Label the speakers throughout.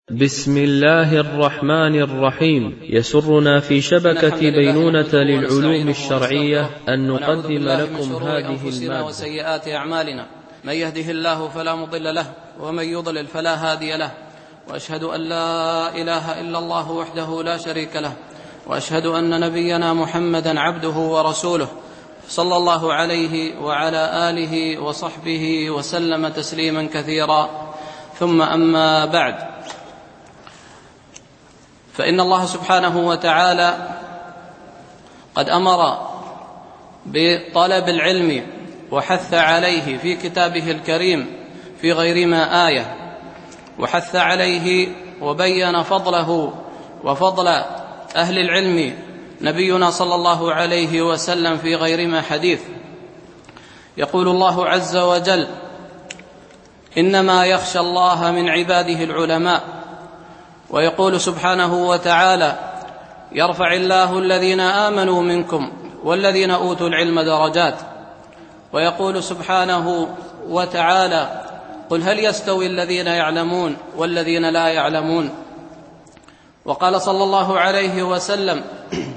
Speaker 1: بسم الله الرحمن الرحيم. يسرنا في شبكة بينونة للعلوم الشرعية أن نقدم لكم هذه المادة.
Speaker 2: وسيئات أعمالنا، من يهده الله فلا مضل له ومن يضلل فلا هادي له، وأشهد أن لا إله إلا الله وحده لا شريك له، وأشهد أن نبينا محمدا عبده ورسوله صلى الله عليه وعلى آله وصحبه وسلم تسليما كثيرا، ثم أما بعد، فإن الله سبحانه وتعالى قد أمر بطلب العلم وحث عليه في كتابه الكريم في غير ما آية، وحث عليه وبين فضله وفضل أهل العلم نبينا صلى الله عليه وسلم في غير ما حديث. يقول الله عز وجل: إنما يخشى الله من عباده العلماء. ويقول سبحانه وتعالى: يرفع الله الذين آمنوا منكم والذين أوتوا العلم درجات. ويقول سبحانه وتعالى: قل هل يستوي الذين يعلمون والذين لا يعلمون. وقال صلى الله عليه وسلم: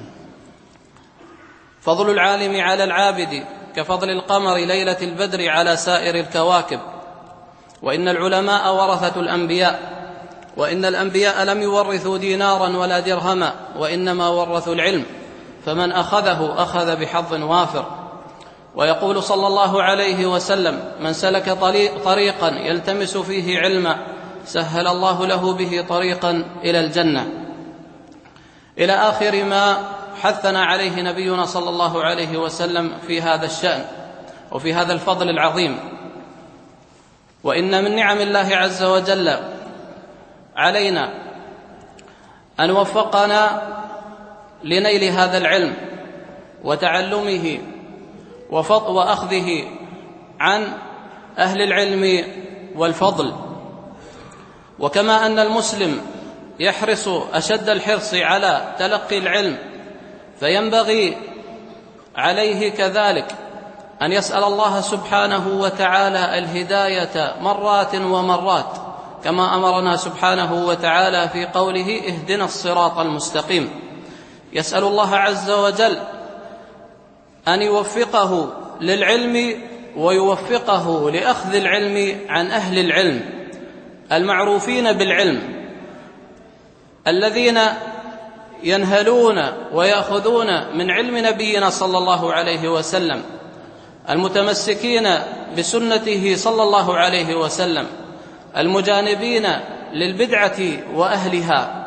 Speaker 2: فضل العالم على العابد كفضل القمر ليلة البدر على سائر الكواكب. وإن العلماء ورثة الأنبياء، وإن الأنبياء لم يورثوا دينارا ولا درهما، وإنما ورثوا العلم، فمن أخذه أخذ بحظ وافر. ويقول صلى الله عليه وسلم: من سلك طريقا يلتمس فيه علما سهل الله له به طريقا إلى الجنة، إلى آخر ما حثنا عليه نبينا صلى الله عليه وسلم في هذا الشأن وفي هذا الفضل العظيم. وإن من نعم الله عز وجل علينا أن وفقنا لنيل هذا العلم وتعلمه وأخذه عن أهل العلم والفضل. وكما أن المسلم يحرص أشد الحرص على تلقي العلم، فينبغي عليه كذلك أن يسأل الله سبحانه وتعالى الهداية مرات ومرات، كما أمرنا سبحانه وتعالى في قوله: اهدنا الصراط المستقيم. يسأل الله عز وجل أن يوفقه للعلم ويوفقه لأخذ العلم عن أهل العلم المعروفين بالعلم، الذين ينهلون ويأخذون من علم نبينا صلى الله عليه وسلم، المتمسكين بسنته صلى الله عليه وسلم، المجانبين للبدعة وأهلها.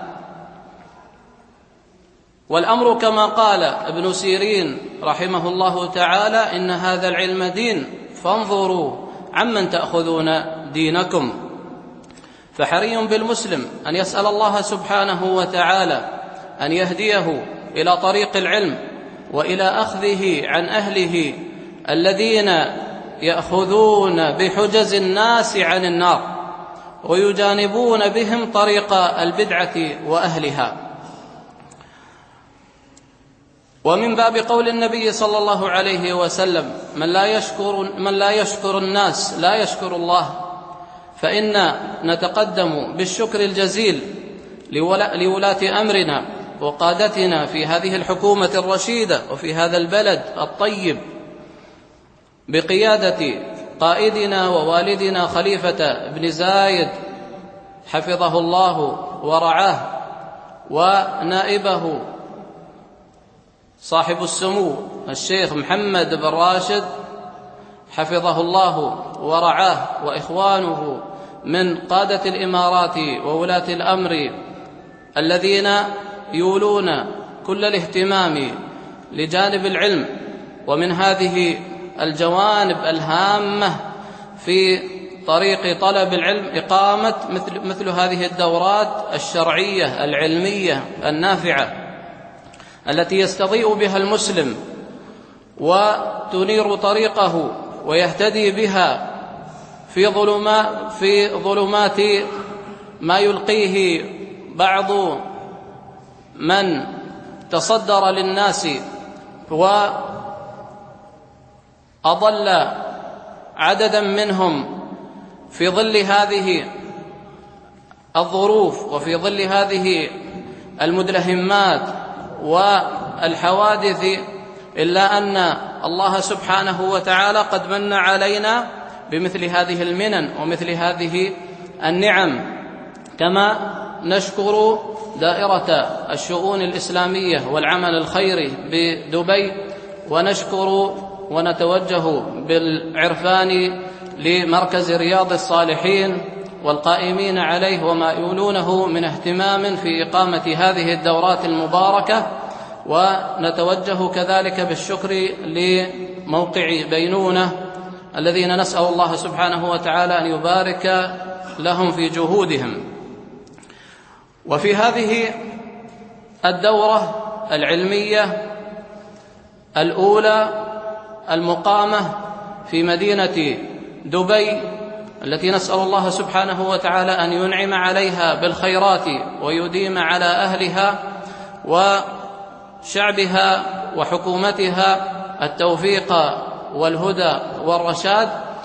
Speaker 2: والأمر كما قال ابن سيرين رحمه الله تعالى: إن هذا العلم دين فانظروا عمن تأخذون دينكم. فحري بالمسلم أن يسأل الله سبحانه وتعالى أن يهديه إلى طريق العلم وإلى أخذه عن أهله الذين يأخذون بحجز الناس عن النار ويجانبون بهم طريق البدعة وأهلها. ومن باب قول النبي صلى الله عليه وسلم: من لا يشكر الناس لا يشكر الله. فإن نتقدم بالشكر الجزيل لولاة أمرنا وقادتنا في هذه الحكومة الرشيدة وفي هذا البلد الطيب، بقيادة قائدنا ووالدنا خليفة بن زايد حفظه الله ورعاه، ونائبه صاحب السمو الشيخ محمد بن راشد حفظه الله ورعاه، وإخوانه من قادة الإمارات وولاة الأمر الذين يولون كل الاهتمام لجانب العلم ومن هذه الجوانب الهامة في طريق طلب العلم، إقامة مثل هذه الدورات الشرعية العلمية النافعة التي يستضيء بها المسلم وتنير طريقه ويهتدي بها في ظلمات ما يلقيه بعض من تصدر للناس وأضل عددا منهم في ظل هذه الظروف وفي ظل هذه المدلهمات والحوادث، إلا أن الله سبحانه وتعالى قد من علينا بمثل هذه المنن ومثل هذه النعم. كما نشكر دائرة الشؤون الإسلامية والعمل الخيري بدبي، ونشكر ونتوجه بالعرفان لمركز رياض الصالحين والقائمين عليه وما يولونه من اهتمام في إقامة هذه الدورات المباركة، ونتوجه كذلك بالشكر لموقع بينونة الذين نسأل الله سبحانه وتعالى أن يبارك لهم في جهودهم. وفي هذه الدورة العلمية الأولى المقامة في مدينة دبي، التي نسأل الله سبحانه وتعالى أن ينعم عليها بالخيرات ويديم على أهلها وشعبها وحكومتها التوفيق والهدى والرشاد،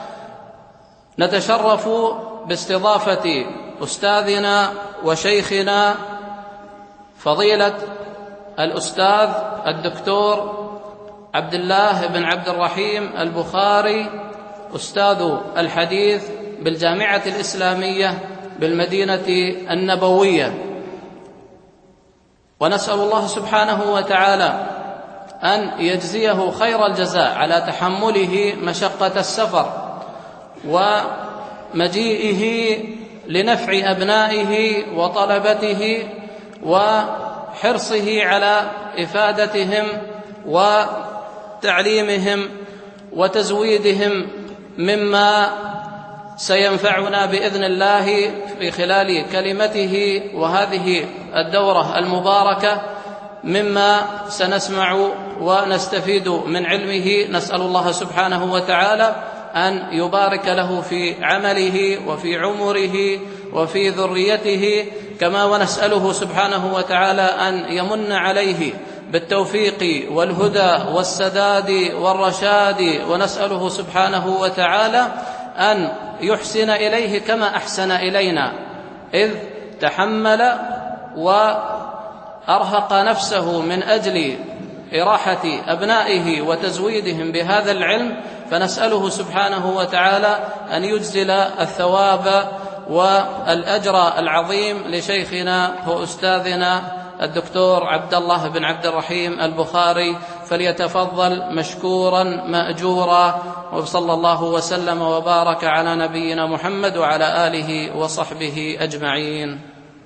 Speaker 2: نتشرف باستضافة أستاذنا وشيخنا فضيلة الأستاذ الدكتور عبد الله بن عبد الرحيم البخاري، أستاذ الحديث بالجامعة الإسلامية بالمدينة النبوية. ونسأل الله سبحانه وتعالى أن يجزيه خير الجزاء على تحمله مشقة السفر ومجيئه لنفع أبنائه وطلبته وحرصه على إفادتهم وتعليمهم وتزويدهم مما سينفعنا بإذن الله في خلال كلمته وهذه الدورة المباركة، مما سنسمع ونستفيد من علمه. نسأل الله سبحانه وتعالى أن يبارك له في عمله وفي عمره وفي ذريته، كما ونسأله سبحانه وتعالى أن يمن عليه بالتوفيق والهدى والسداد والرشاد، ونسأله سبحانه وتعالى أن يحسن إليه كما أحسن إلينا، إذ تحمل وأرهق نفسه من أجل إراحة أبنائه وتزويدهم بهذا العلم، فنسأله سبحانه وتعالى أن يجزل الثواب والأجر العظيم لشيخنا وأستاذنا الدكتور عبد الله بن عبد الرحيم البخاري، فليتفضل مشكورا مأجورا. وصلى الله وسلم وبارك على نبينا محمد وعلى آله وصحبه أجمعين.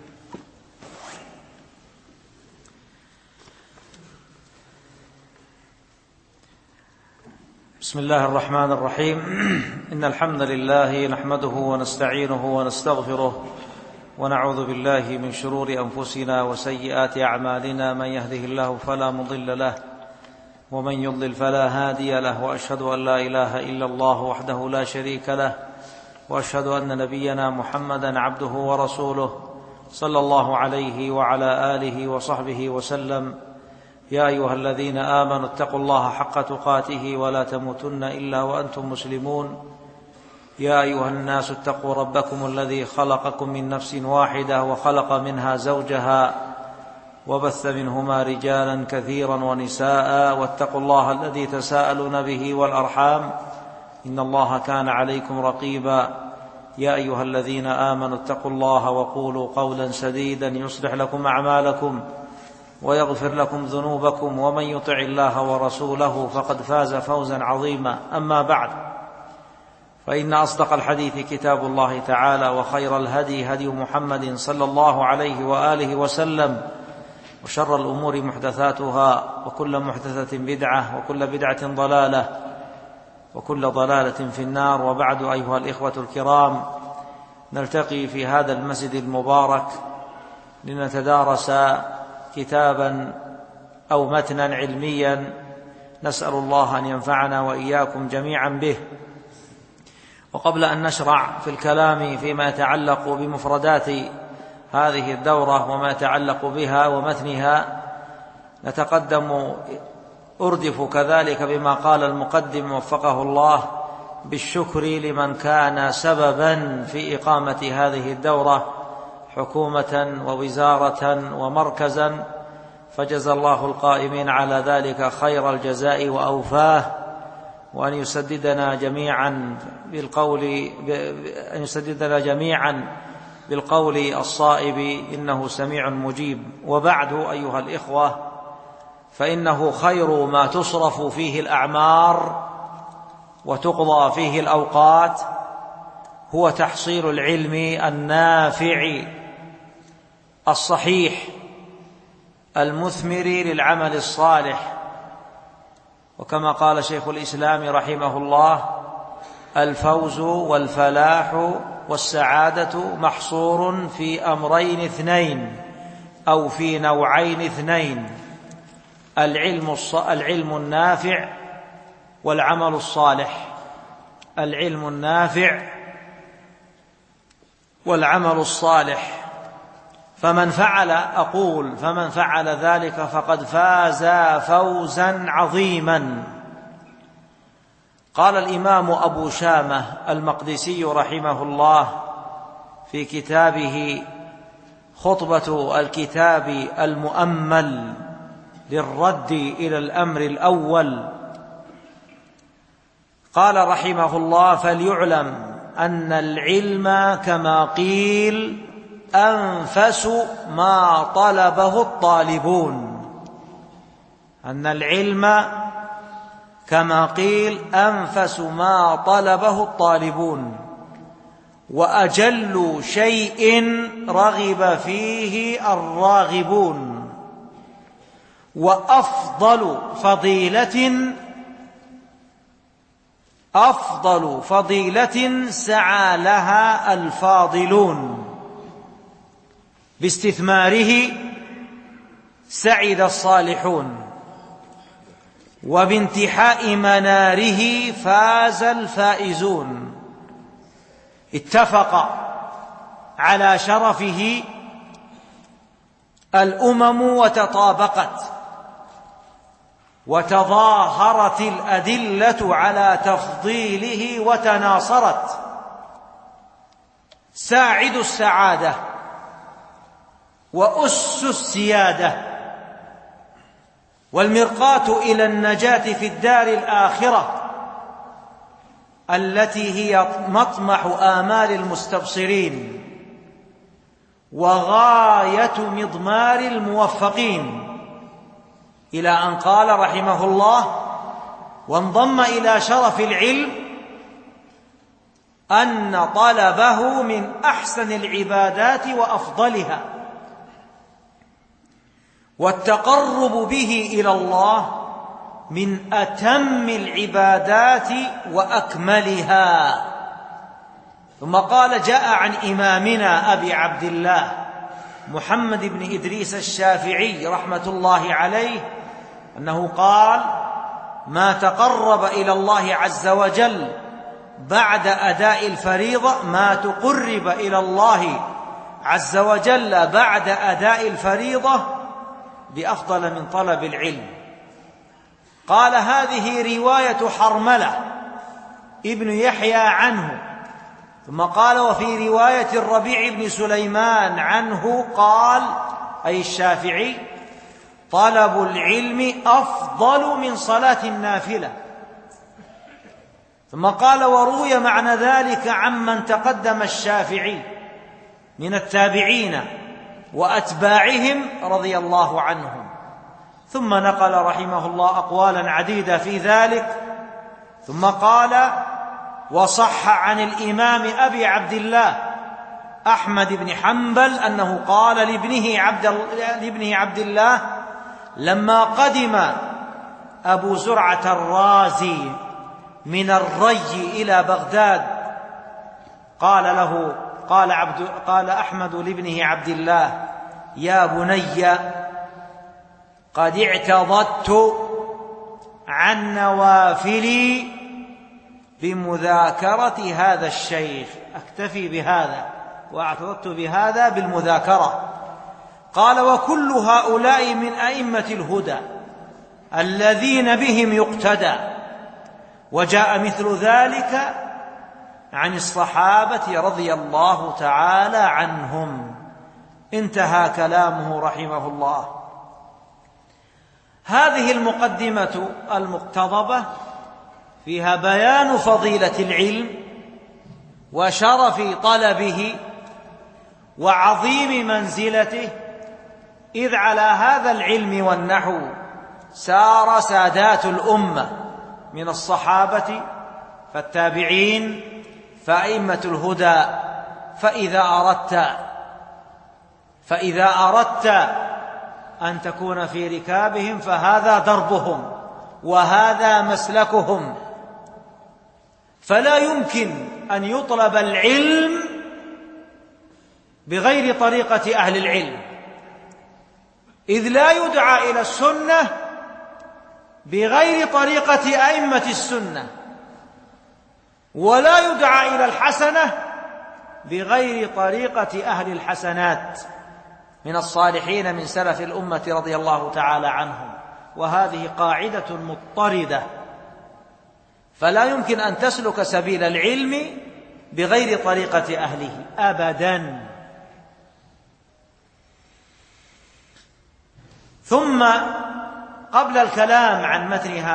Speaker 3: بسم الله الرحمن الرحيم. إن الحمد لله نحمده ونستعينه ونستغفره، ونعوذ بالله من شرور أنفسنا وسيئات أعمالنا، من يهده الله فلا مضل له ومن يضلل فلا هادي له، وأشهد أن لا إله إلا الله وحده لا شريك له، وأشهد أن نبينا محمدا عبده ورسوله صلى الله عليه وعلى آله وصحبه وسلم. يا أيها الذين آمنوا اتقوا الله حق تقاته ولا تموتن إلا وأنتم مسلمون. يا أيها الناس اتقوا ربكم الذي خلقكم من نفس واحدة وخلق منها زوجها وبث منهما رجالا كثيرا ونساء، واتقوا الله الذي تساءلون به والأرحام إن الله كان عليكم رقيبا. يا أيها الذين آمنوا اتقوا الله وقولوا قولا سديدا يصلح لكم أعمالكم ويغفر لكم ذنوبكم، ومن يطع الله ورسوله فقد فاز فوزا عظيما. أما بعد، فإن أصدق الحديث كتاب الله تعالى، وخير الهدي هدي محمد صلى الله عليه وآله وسلم، وشر الأمور محدثاتها، وكل محدثة بدعة، وكل بدعة ضلالة، وكل ضلالة في النار. وبعد، أيها الإخوة الكرام، نلتقي في هذا المسجد المبارك لنتدارس كتابا أو متنا علميا، نسأل الله أن ينفعنا وإياكم جميعا به. وقبل أن نشرع في الكلام فيما يتعلق بمفردات هذه الدورة وما يتعلق بها ومتنها، نتقدم أردف كذلك بما قال المقدم وفقه الله بالشكر لمن كان سببا في إقامة هذه الدورة، حكومة ووزارة ومركزا، فجزى الله القائمين على ذلك خير الجزاء وأوفاه، وأن يسددنا جميعا بالقول الصائب إنه سميع مجيب. وبعد أيها الإخوة، فإنه خير ما تصرف فيه الأعمار وتقضى فيه الأوقات هو تحصيل العلم النافع الصحيح المثمر للعمل الصالح. وكما قال شيخ الإسلام رحمه الله: الفوز والفلاح والسعادة محصور في أمرين اثنين أو في نوعين اثنين: العلم النافع والعمل الصالح. العلم النافع والعمل الصالح. فمن فعل ذلك فقد فاز فوزا عظيما. قال الإمام أبو شامة المقدسي رحمه الله في كتابه خطبة الكتاب المؤمل للرد إلى الأمر الأول، قال رحمه الله: فليعلم أن العلم كما قيل أنفس ما طلبه الطالبون. أن العلم كما قيل أنفس ما طلبه الطالبون، وأجل شيء رغب فيه الراغبون، وأفضل فضيلة سعى لها الفاضلون، باستثماره سعد الصالحون، وبانتحاء مناره فاز الفائزون. اتفق على شرفه الأمم وتطابقت، وتظاهرت الأدلة على تفضيله وتناصرت. ساعد السعادة وأس السيادة، والمرقاة إلى النجاة في الدار الآخرة التي هي مطمح آمال المستبصرين وغاية مضمار الموفقين. إلى أن قال رحمه الله: وانضم إلى شرف العلم أن طلبه من أحسن العبادات وأفضلها، والتقرب به إلى الله من أتم العبادات وأكملها. ثم قال: جاء عن إمامنا أبي عبد الله محمد بن إدريس الشافعي رحمة الله عليه أنه قال: ما تقرب إلى الله عز وجل بعد أداء الفريضة، ما تقرب إلى الله عز وجل بعد أداء الفريضة بأفضل من طلب العلم. قال: هذه رواية حرملة ابن يحيى عنه. ثم قال: وفي رواية الربيع بن سليمان عنه قال، أي الشافعي: طلب العلم أفضل من صلاة النافلة. ثم قال: وروي معنى ذلك عمن تقدم الشافعي من التابعين وأتباعهم رضي الله عنهم. ثم نقل رحمه الله أقوالا عديدة في ذلك. ثم قال: وصح عن الإمام أبي عبد الله أحمد بن حنبل أنه قال لابنه عبد الله لما قدم أبو زرعة الرازي من الري إلى بغداد، قال أحمد لابنه عبد الله: يا بني، قد اعتضدت عن نوافلي بمذاكرة هذا الشيخ، أكتفي بهذا واعتضدت بهذا بالمذاكرة. قال: وكل هؤلاء من أئمة الهدى الذين بهم يقتدى. وجاء مثل ذلك عن الصحابة رضي الله تعالى عنهم. انتهى كلامه رحمه الله. هذه المقدمة المقتضبة فيها بيان فضيلة العلم وشرف طلبه وعظيم منزلته، إذ على هذا العلم والنحو سار سادات الأمة من الصحابة فالتابعين فأئمة الهدى. فإذا أردت أن تكون في ركابهم فهذا دربهم وهذا مسلكهم. فلا يمكن أن يطلب العلم بغير طريقة أهل العلم، إذ لا يدعى إلى السنة بغير طريقة أئمة السنة، ولا يدعى إلى الحسنة بغير طريقة أهل الحسنات من الصالحين من سلف الأمة رضي الله تعالى عنهم. وهذه قاعدة مضطردة، فلا يمكن أن تسلك سبيل العلم بغير طريقة أهله أبداً. ثم قبل الكلام عن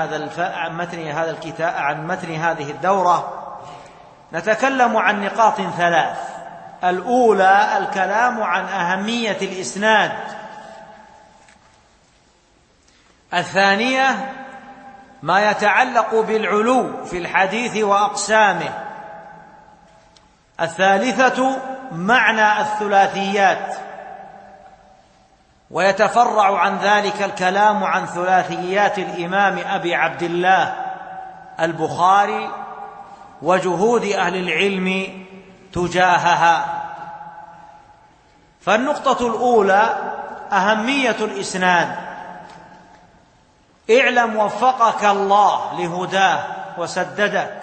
Speaker 3: متن هذه الدورة نتكلم عن نقاط ثلاث. الأولى الكلام عن أهمية الإسناد، الثانية ما يتعلق بالعلو في الحديث وأقسامه، الثالثة معنى الثلاثيات، ويتفرع عن ذلك الكلام عن ثلاثيات الإمام أبي عبد الله البخاري وجهود أهل العلم تجاهها. فالنقطة الأولى أهمية الإسناد. اعلم وفقك الله لهداه وسددك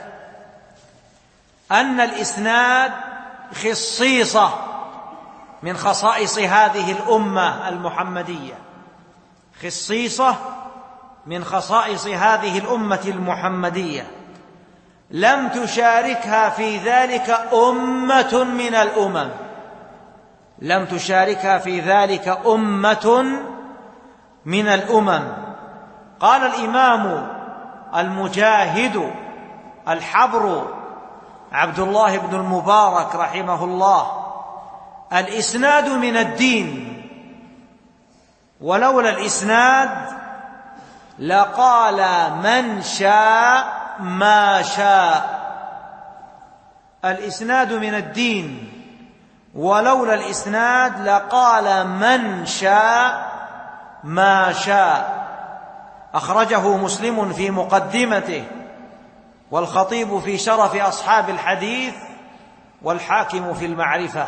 Speaker 3: أن الإسناد خصيصة من خصائص هذه الأمة المحمدية، خصيصة من خصائص هذه الأمة المحمدية، لم تشاركها في ذلك أمة من الأمم، لم تشاركها في ذلك أمة من الأمم. قال الإمام المجاهد الحبر عبد الله بن المبارك رحمه الله: الإسناد من الدين، ولولا الإسناد لقال من شاء ما شاء. الإسناد من الدين، ولولا الإسناد لقال من شاء ما شاء. أخرجه مسلم في مقدمته، والخطيب في شرف أصحاب الحديث، والحاكم في المعرفة.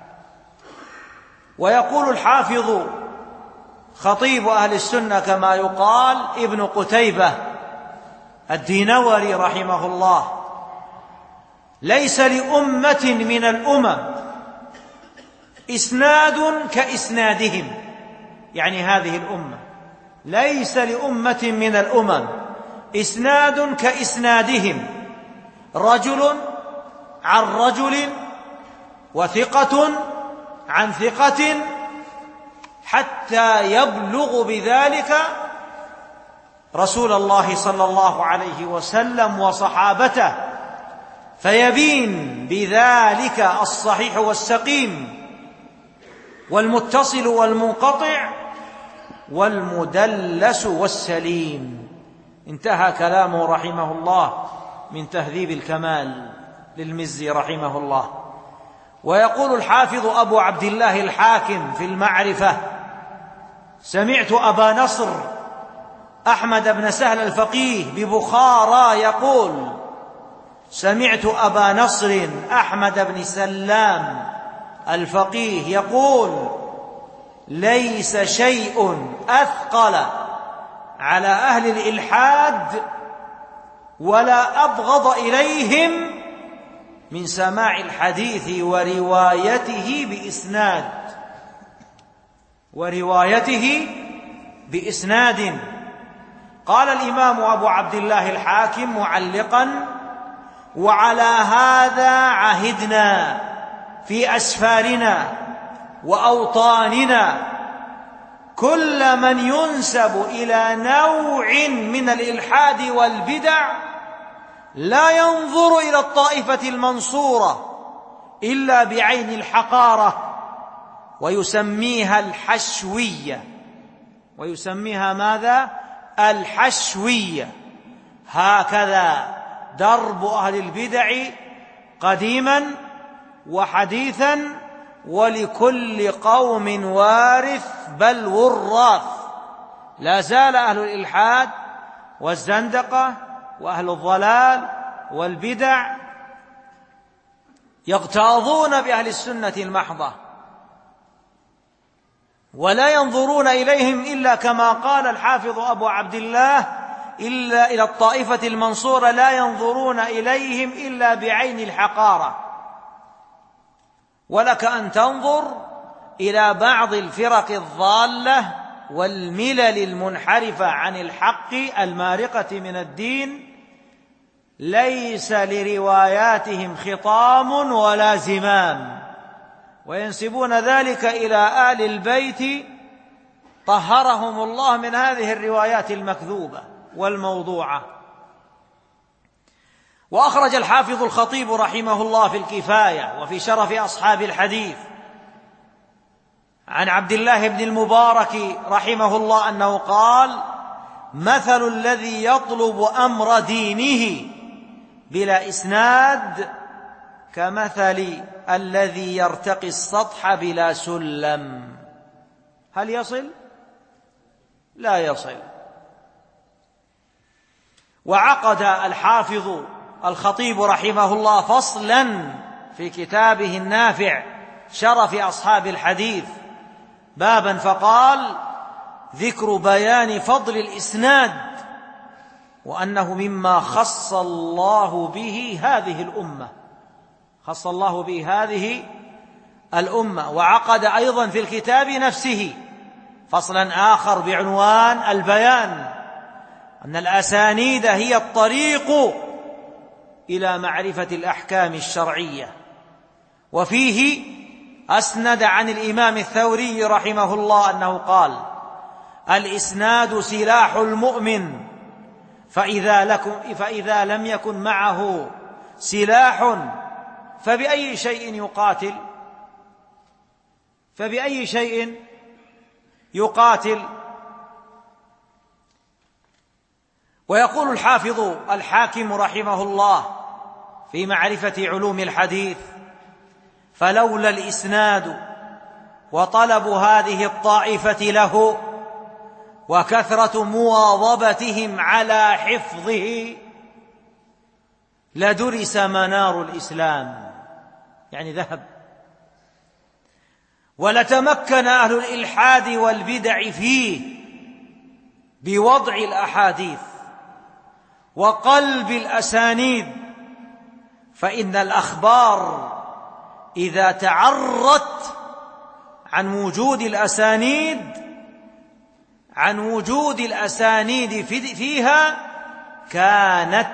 Speaker 3: ويقول الحافظ خطيب أهل السنة كما يقال ابن قتيبة الدينوري رحمه الله: ليس لأمة من الأمم إسناد كإسنادهم، يعني هذه الأمة ليس لأمة من الأمم إسناد كإسنادهم، رجل عن رجل وثقة عن ثقة، حتى يبلغ بذلك رسول الله صلى الله عليه وسلم وصحابته، فيبين بذلك الصحيح والسقيم والمتصل والمنقطع والمدلس والسليم. انتهى كلامه رحمه الله من تهذيب الكمال للمزي رحمه الله. ويقول الحافظ أبو عبد الله الحاكم في المعرفة: سمعت أبا نصر أحمد بن سهل الفقيه ببخارى يقول: سمعت أبا نصر أحمد بن سلام الفقيه يقول: ليس شيء أثقل على أهل الإلحاد ولا أبغض إليهم من سماع الحديث وروايته بإسناد. قال الإمام أبو عبد الله الحاكم معلقا: وعلى هذا عهدنا في أسفارنا وأوطاننا كل من ينسب إلى نوع من الإلحاد والبدع لا ينظر إلى الطائفة المنصورة إلا بعين الحقارة، ويسميها الحشوية. ويسميها ماذا؟ الحشوية. هكذا درب أهل البدع قديما وحديثا، ولكل قوم وارث بل وراث. لا زال أهل الإلحاد والزندقة وأهل الضلال والبدع يغتاظون بأهل السنة المحضة، ولا ينظرون إليهم إلا كما قال الحافظ أبو عبد الله: إلا إلى الطائفة المنصورة لا ينظرون إليهم إلا بعين الحقارة. ولك أن تنظر إلى بعض الفرق الضالة والملل المنحرفة عن الحق المارقة من الدين، ليس لرواياتهم خطام ولا زمام، وينسبون ذلك إلى آل البيت طهرهم الله من هذه الروايات المكذوبة والموضوعة. وأخرج الحافظ الخطيب رحمه الله في الكفاية وفي شرف أصحاب الحديث عن عبد الله بن المبارك رحمه الله أنه قال: مثل الذي يطلب أمر دينه بلا إسناد كمثل الذي يرتقي السطح بلا سلم. هل يصل؟ لا يصل. وعقد الحافظ الخطيب رحمه الله فصلا في كتابه النافع شرف أصحاب الحديث بابا فقال: ذكر بيان فضل الإسناد وأنه مما خص الله به هذه الأمة. خص الله به هذه الأمة. وعقد أيضا في الكتاب نفسه فصلا آخر بعنوان البيان أن الأسانيد هي الطريق إلى معرفة الأحكام الشرعية. وفيه أسند عن الإمام الثوري رحمه الله أنه قال: الإسناد سلاح المؤمن، فإذا لم يكن معه سلاح فبأي شيء يقاتل؟ فبأي شيء يقاتل؟ ويقول الحافظ الحاكم رحمه الله في معرفة علوم الحديث: فلولا الإسناد وطلب هذه الطائفة له وكثرة مواظبتهم على حفظه لدرس منار الإسلام، يعني ذهب. ولتمكن أهل الإلحاد والبدع فيه بوضع الأحاديث وقلب الأسانيد، فإن الأخبار إذا تعرت عن وجود الأسانيد فيها كانت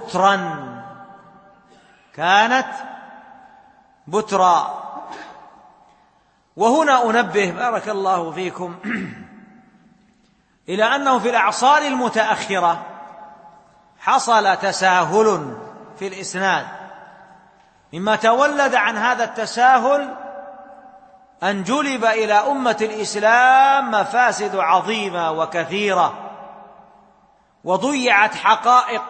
Speaker 3: بترا. وهنا أنبه بارك الله فيكم إلى أنه في الأعصار المتأخرة حصل تساهل في الإسناد. مما تولد عن هذا التساهل أن جلب إلى أمة الإسلام مفاسد عظيمة وكثيرة، وضيعت حقائق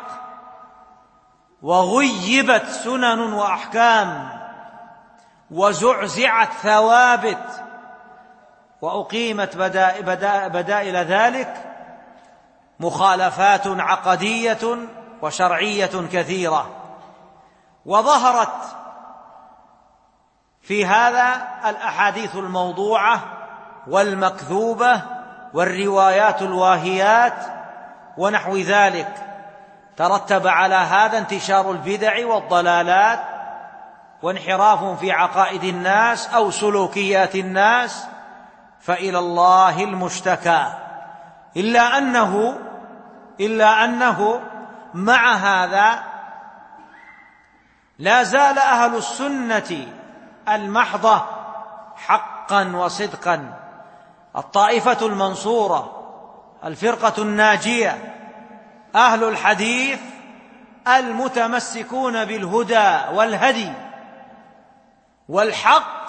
Speaker 3: وغيبت سنن وأحكام وزعزعت ثوابت وأقيمت بدائل ذلك مخالفات عقدية وشرعية كثيرة. وظهرت في هذا الأحاديث الموضوعة والمكذوبة والروايات الواهيات ونحو ذلك. ترتب على هذا انتشار البدع والضلالات وانحراف في عقائد الناس أو سلوكيات الناس، فإلى الله المشتكى. إلا أنه مع هذا لا زال أهل السنة المحضة حق حقا وصدقا، الطائفة المنصورة، الفرقة الناجية، أهل الحديث المتمسكون بالهدى والهدي والحق،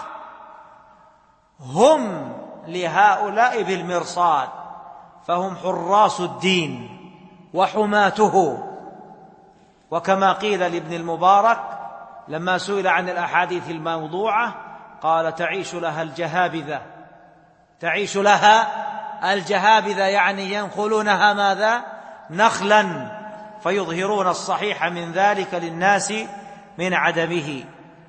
Speaker 3: هم لهؤلاء بالمرصاد، فهم حراس الدين وحماته. وكما قيل لابن المبارك لما سئل عن الأحاديث الموضوعة قال: تعيش لها الجهابذة. تعيش لها الجهابذة يعني ينخلونها ماذا؟ نخلا، فيظهرون الصحيح من ذلك للناس من عدمه.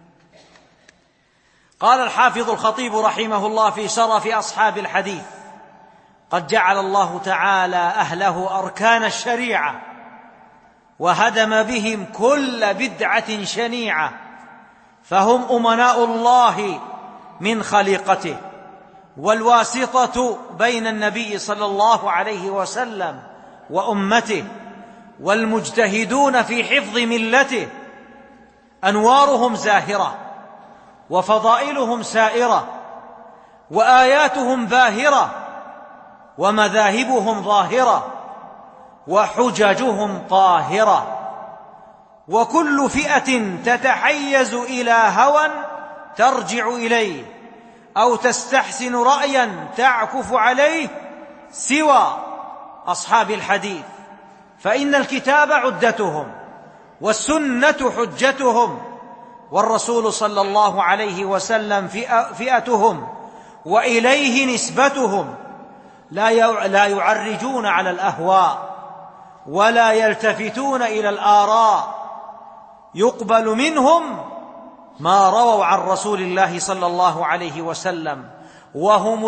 Speaker 3: قال الحافظ الخطيب رحمه الله في شرف أصحاب الحديث: قد جعل الله تعالى أهله أركان الشريعة، وهدم بهم كل بدعة شنيعة، فهم أمناء الله من خليقته، والواسطة بين النبي صلى الله عليه وسلم وأمته، والمجتهدون في حفظ ملته. أنوارهم زاهرة، وفضائلهم سائرة، وآياتهم باهرة، ومذاهبهم ظاهرة، وحججهم طاهرة. وكل فئة تتحيز إلى هوى ترجع إليه أو تستحسن رأيا تعكف عليه سوى أصحاب الحديث، فإن الكتاب عدتهم، والسنة حجتهم، والرسول صلى الله عليه وسلم فئتهم، وإليه نسبتهم. لا يعرجون على الأهواء، ولا يلتفتون إلى الآراء، يقبل منهم ما رووا عن رسول الله صلى الله عليه وسلم، وهم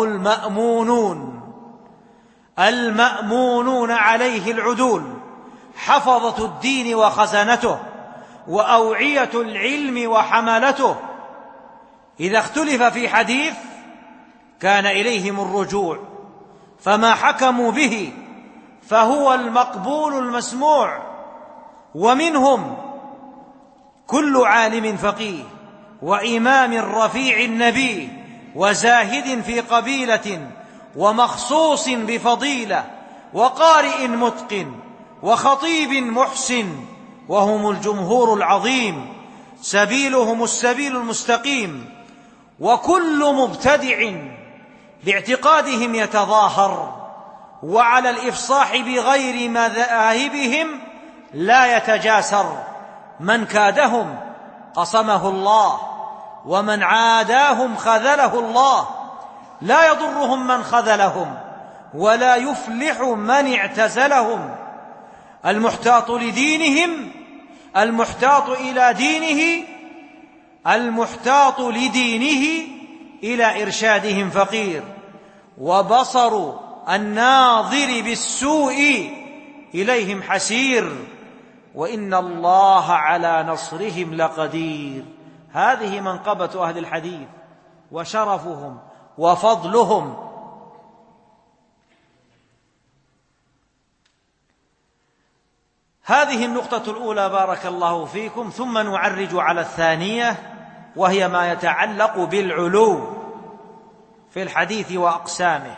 Speaker 3: المأمونون عليه العدول، حفظة الدين وخزنته، وأوعية العلم وحملته. إذا اختلف في حديث كان إليهم الرجوع، فما حكموا به فهو المقبول المسموع. ومنهم كل عالم فقيه، وإمام رفيع النبي، وزاهد في قبيلة، ومخصوص بفضيلة، وقارئ متقن، وخطيب محسن، وهم الجمهور العظيم، سبيلهم السبيل المستقيم. وكل مبتدع باعتقادهم يتظاهر، وعلى الإفصاح بغير مذاهبهم لا يتجاسر. من كادهم قصمه الله، ومن عاداهم خذله الله. لا يضرهم من خذلهم، ولا يفلح من اعتزلهم. المحتاط لدينهم، المحتاط إلى دينه، المحتاط لدينه إلى إرشادهم فقير. وبصر الناظر بالسوء إليهم حسير، وإن الله على نصرهم لقدير. هذه منقبة أهل الحديث وشرفهم وفضلهم. هذه النقطة الأولى بارك الله فيكم. ثم نعرج على الثانية، وهي ما يتعلق بالعلو في الحديث وأقسامه.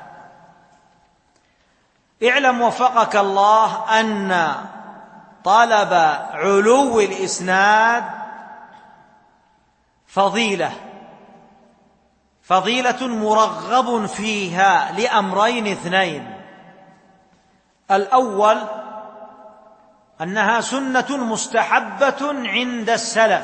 Speaker 3: اعلم وفقك الله أن طلب علو الإسناد فضيلة مرغب فيها لأمرين اثنين: الأول أنها سنة مستحبة عند السلف،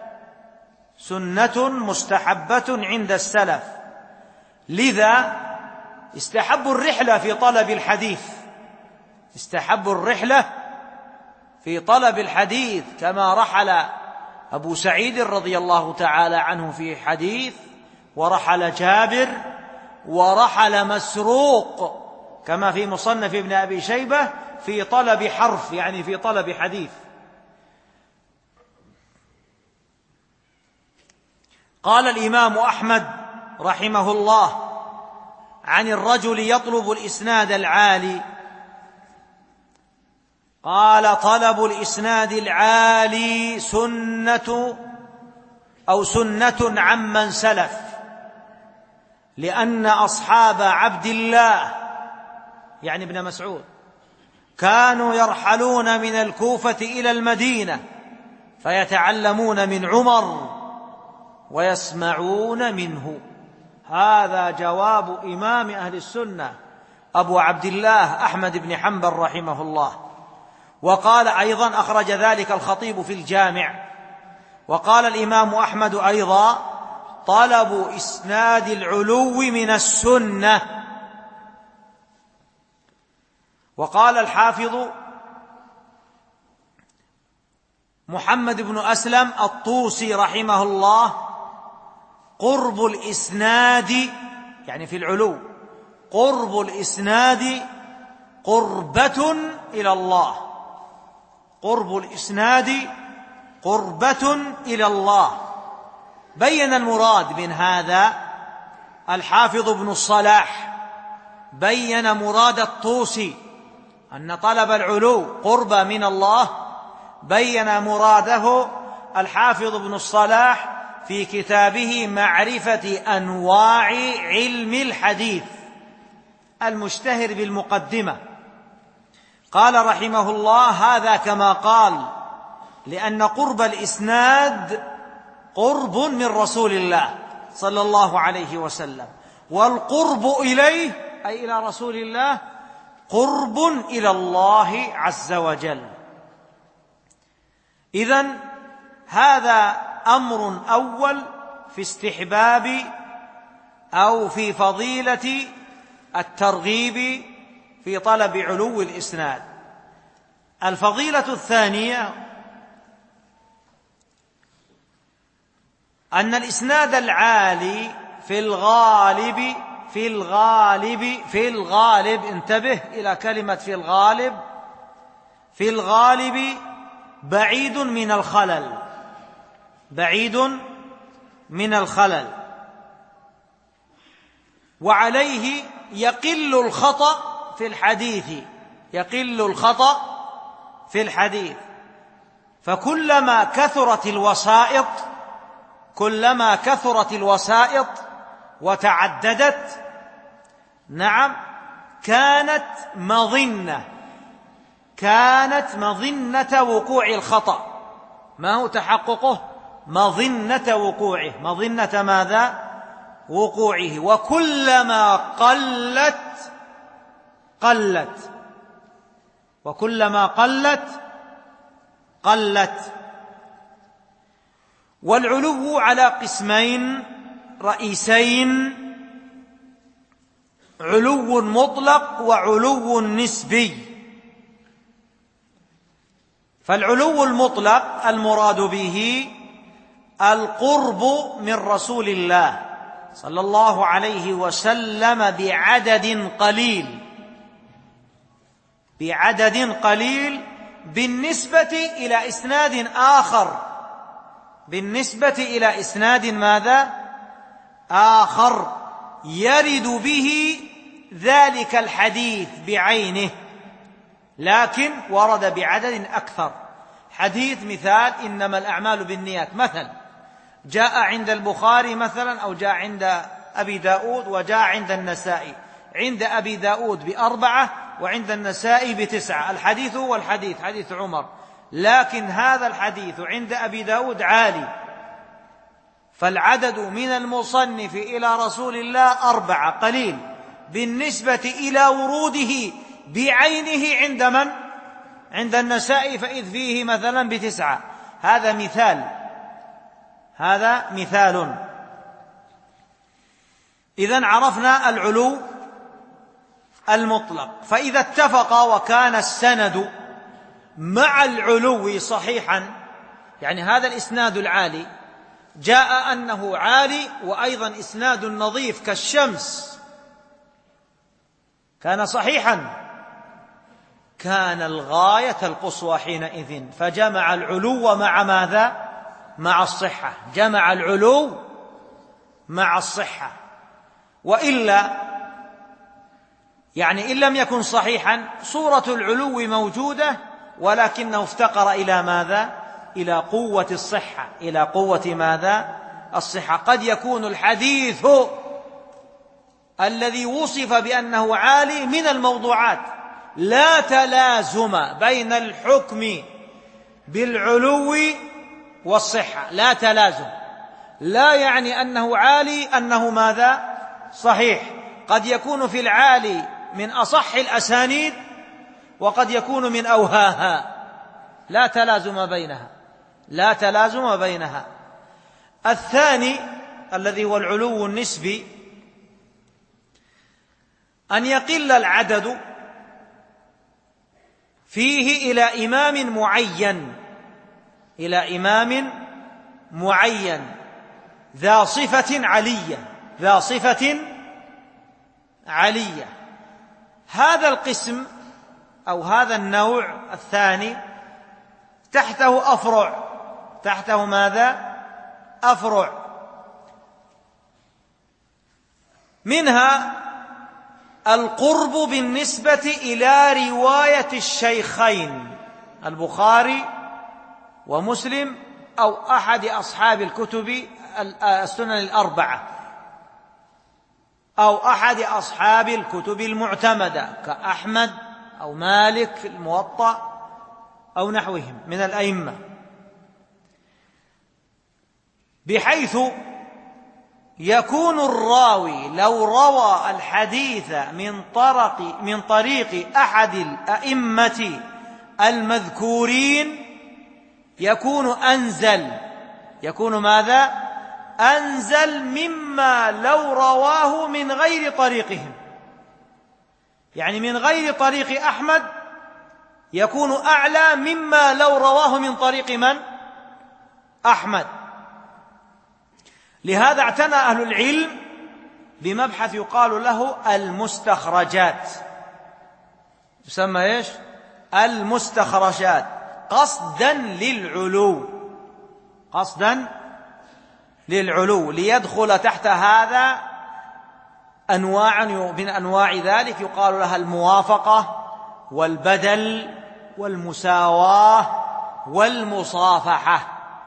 Speaker 3: سنة مستحبة عند السلف، لذا استحبوا الرحلة في طلب الحديث، استحبوا الرحلة في طلب الحديث، كما رحل أبو سعيد رضي الله تعالى عنه في حديث، ورحل جابر، ورحل مسروق كما في مصنف ابن أبي شيبة في طلب حرف، يعني في طلب حديث. قال الإمام أحمد رحمه الله عن الرجل يطلب الإسناد العالي، قال: طلب الإسناد العالي سنة عمن سلف، لأن أصحاب عبد الله يعني ابن مسعود كانوا يرحلون من الكوفة إلى المدينة فيتعلمون من عمر ويسمعون منه. هذا جواب إمام أهل السنة أبو عبد الله أحمد بن حنبل رحمه الله. وقال أيضا، أخرج ذلك الخطيب في الجامع، وقال الإمام أحمد أيضا: طلب إسناد العلو من السنة. وقال الحافظ محمد بن أسلم الطوسي رحمه الله: قرب الإسناد يعني في العلو، قرب الإسناد قربة إلى الله، قرب الإسناد قربة إلى الله. بين المراد من هذا الحافظ ابن الصلاح، بين مراد الطوسي أن طلب العلو قربة من الله، بين مراده الحافظ ابن الصلاح في كتابه معرفة أنواع علم الحديث المشتهر بالمقدمة. قال رحمه الله: هذا كما قال، لأن قرب الإسناد قرب من رسول الله صلى الله عليه وسلم، والقرب إليه أي إلى رسول الله قرب إلى الله عز وجل. إذن هذا أمر أول في استحباب أو في فضيلة الترغيب في طلب علو الإسناد. الفضيلة الثانية أن الإسناد العالي في الغالب انتبه إلى كلمة في الغالب بعيد من الخلل، وعليه يقل الخطأ في الحديث، فكلما كثرت الوسائط وتعددت كانت مظنة وقوع الخطأ. ما هو تحققه؟ مظنة وقوعه. مظنة ماذا؟ وقوعه. وكلما قلت. والعلو على قسمين رئيسين: علو مطلق وعلو نسبي. فالعلو المطلق المراد به القرب من رسول الله صلى الله عليه وسلم بعدد قليل بالنسبة إلى إسناد ماذا؟ آخر يرد به ذلك الحديث بعينه، لكن ورد بعدد أكثر. حديث مثال إنما الأعمال بالنيات مثلا جاء عند البخاري مثلا، أو جاء عند أبي داود وجاء عند النسائي. عند أبي داود ب4 وعند النسائي ب9. الحديث هو الحديث حديث عمر، لكن هذا الحديث عند أبي داود عالي، فالعدد من المصنف إلى رسول الله 4 قليل بالنسبة إلى وروده بعينه عند من؟ عند النسائي، فإذ فيه مثلا ب9. هذا مثال. إذن عرفنا العلو المطلق. فإذا اتفق وكان السند مع العلو صحيحا، يعني هذا الإسناد العالي جاء أنه عالي وأيضا إسناد نظيف كالشمس كان صحيحا، كان الغاية القصوى حينئذ، فجمع العلو مع ماذا؟ مع الصحة. جمع العلو مع الصحة. وإلا يعني إن لم يكن صحيحا صورة العلو موجودة، ولكنه افتقر إلى ماذا؟ إلى قوة الصحة. إلى قوة ماذا؟ الصحة. قد يكون الحديث الذي وصف بأنه عالي من الموضوعات. لا تلازم بين الحكم بالعلو والصحة، لا تلازم، لا يعني أنه عالي أنه ماذا؟ صحيح. قد يكون في العالي من أصح الأسانيد وقد يكون من أوهاها، لا تلازم بينها، لا تلازم بينها. الثاني الذي هو العلو النسبي، أن يقل العدد فيه إلى إمام معين، إلى إمام معين ذا صفة علية، ذا صفة علية. هذا القسم أو هذا النوع الثاني تحته أفرع، تحته ماذا؟ أفرع. منها القرب بالنسبة إلى رواية الشيخين البخاري ومسلم أو أحد أصحاب الكتب السنن الأربعة أو أحد أصحاب الكتب المعتمدة كأحمد أو مالك الموطأ أو نحوهم من الأئمة، بحيث يكون الراوي لو روى الحديث من طريق أحد الأئمة المذكورين يكون أنزل، يكون ماذا؟ أنزل مما لو رواه من غير طريقهم. يعني من غير طريق أحمد يكون أعلى مما لو رواه من طريق من؟ أحمد. لهذا اعتنى أهل العلم بمبحث يقال له المستخرجات، يسمى إيش؟ المستخرجات، قصدا للعلو، قصدا للعلو، ليدخل تحت هذا أنواع من أنواع ذلك يقال لها الموافقة والبدل والمساواة والمصافحة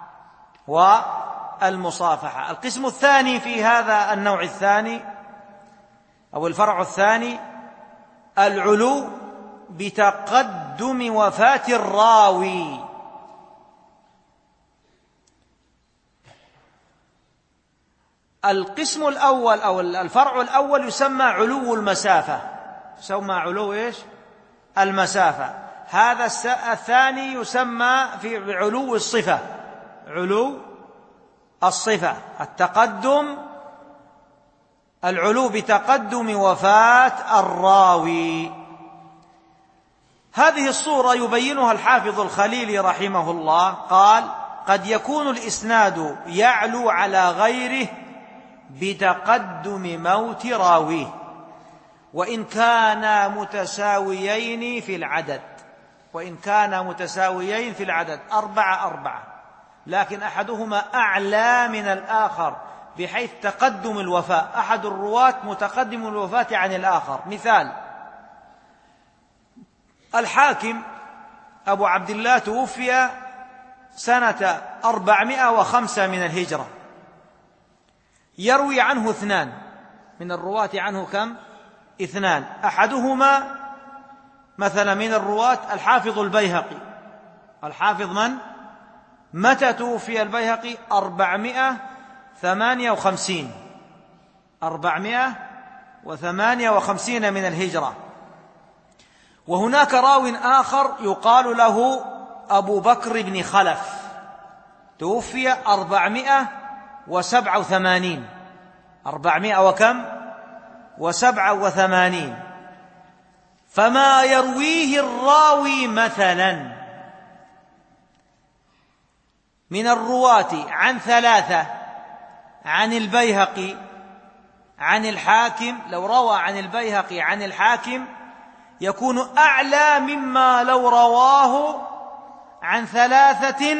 Speaker 3: والمصافحة. القسم الثاني في هذا النوع الثاني أو الفرع الثاني العلو بتقدم وفاة الراوي. القسم الأول أو الفرع الأول يسمى علو المسافة، يسمى علو إيش؟ المسافة. هذا الثاني يسمى في علو الصفة، علو الصفة، التقدم، العلو بتقدم وفاة الراوي. هذه الصورة يبينها الحافظ الخليلي رحمه الله، قال: قد يكون الإسناد يعلو على غيره بتقدم موت راويه، وإن كانا متساويين في العدد، وإن كانا متساويين في العدد 4 لكن أحدهما أعلى من الآخر بحيث تقدم الوفاة، أحد الرواة متقدم الوفاة عن الآخر. مثال: الحاكم أبو عبد الله توفي سنة 405 من الهجرة، يروي عنه 2 من الرواة، عنه كم؟ 2. أحدهما مثلا من الرواة الحافظ البيهقي. الحافظ من؟ متى توفي البيهقي؟ 458 من الهجرة. وهناك راو آخر يقال له أبو بكر بن خلف، توفي 487 487. فما يرويه الراوي مثلا من الرواة عن 3 عن البيهقي عن الحاكم، لو روى عن البيهقي عن الحاكم يكون أعلى مما لو رواه عن 3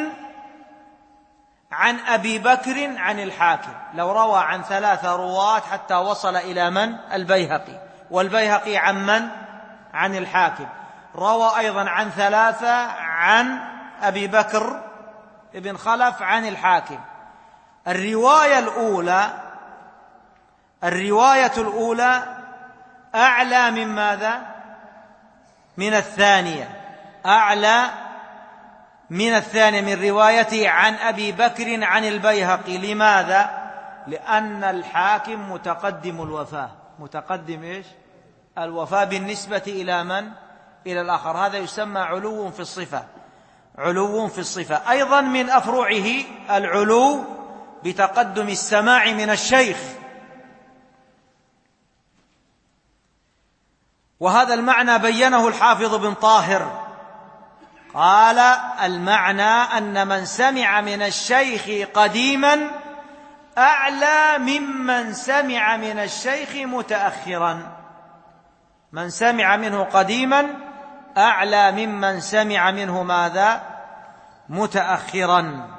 Speaker 3: عن أبي بكر عن الحاكم. لو روى عن 3 رواة حتى وصل إلى من؟ البيهقي، والبيهقي عن من؟ عن الحاكم. روى أيضا عن 3 عن أبي بكر ابن خلف عن الحاكم. الرواية الأولى الرواية الأولى أعلى من ماذا؟ من الثانية، أعلى من الثانية، من روايته عن أبي بكر عن البيهقي. لماذا؟ لأن الحاكم متقدم الوفاة. متقدم إيش؟ الوفاة بالنسبة إلى من؟ إلى الآخر. هذا يسمى علو في الصفة. علو في الصفة. أيضا من أفرعه العلو بتقدم السماع من الشيخ، وهذا المعنى بينه الحافظ بن طاهر، قال: المعنى أن من سمع من الشيخ قديما أعلى ممن سمع من الشيخ متأخرا. من سمع منه قديما أعلى ممن سمع منه ماذا؟ متأخرا.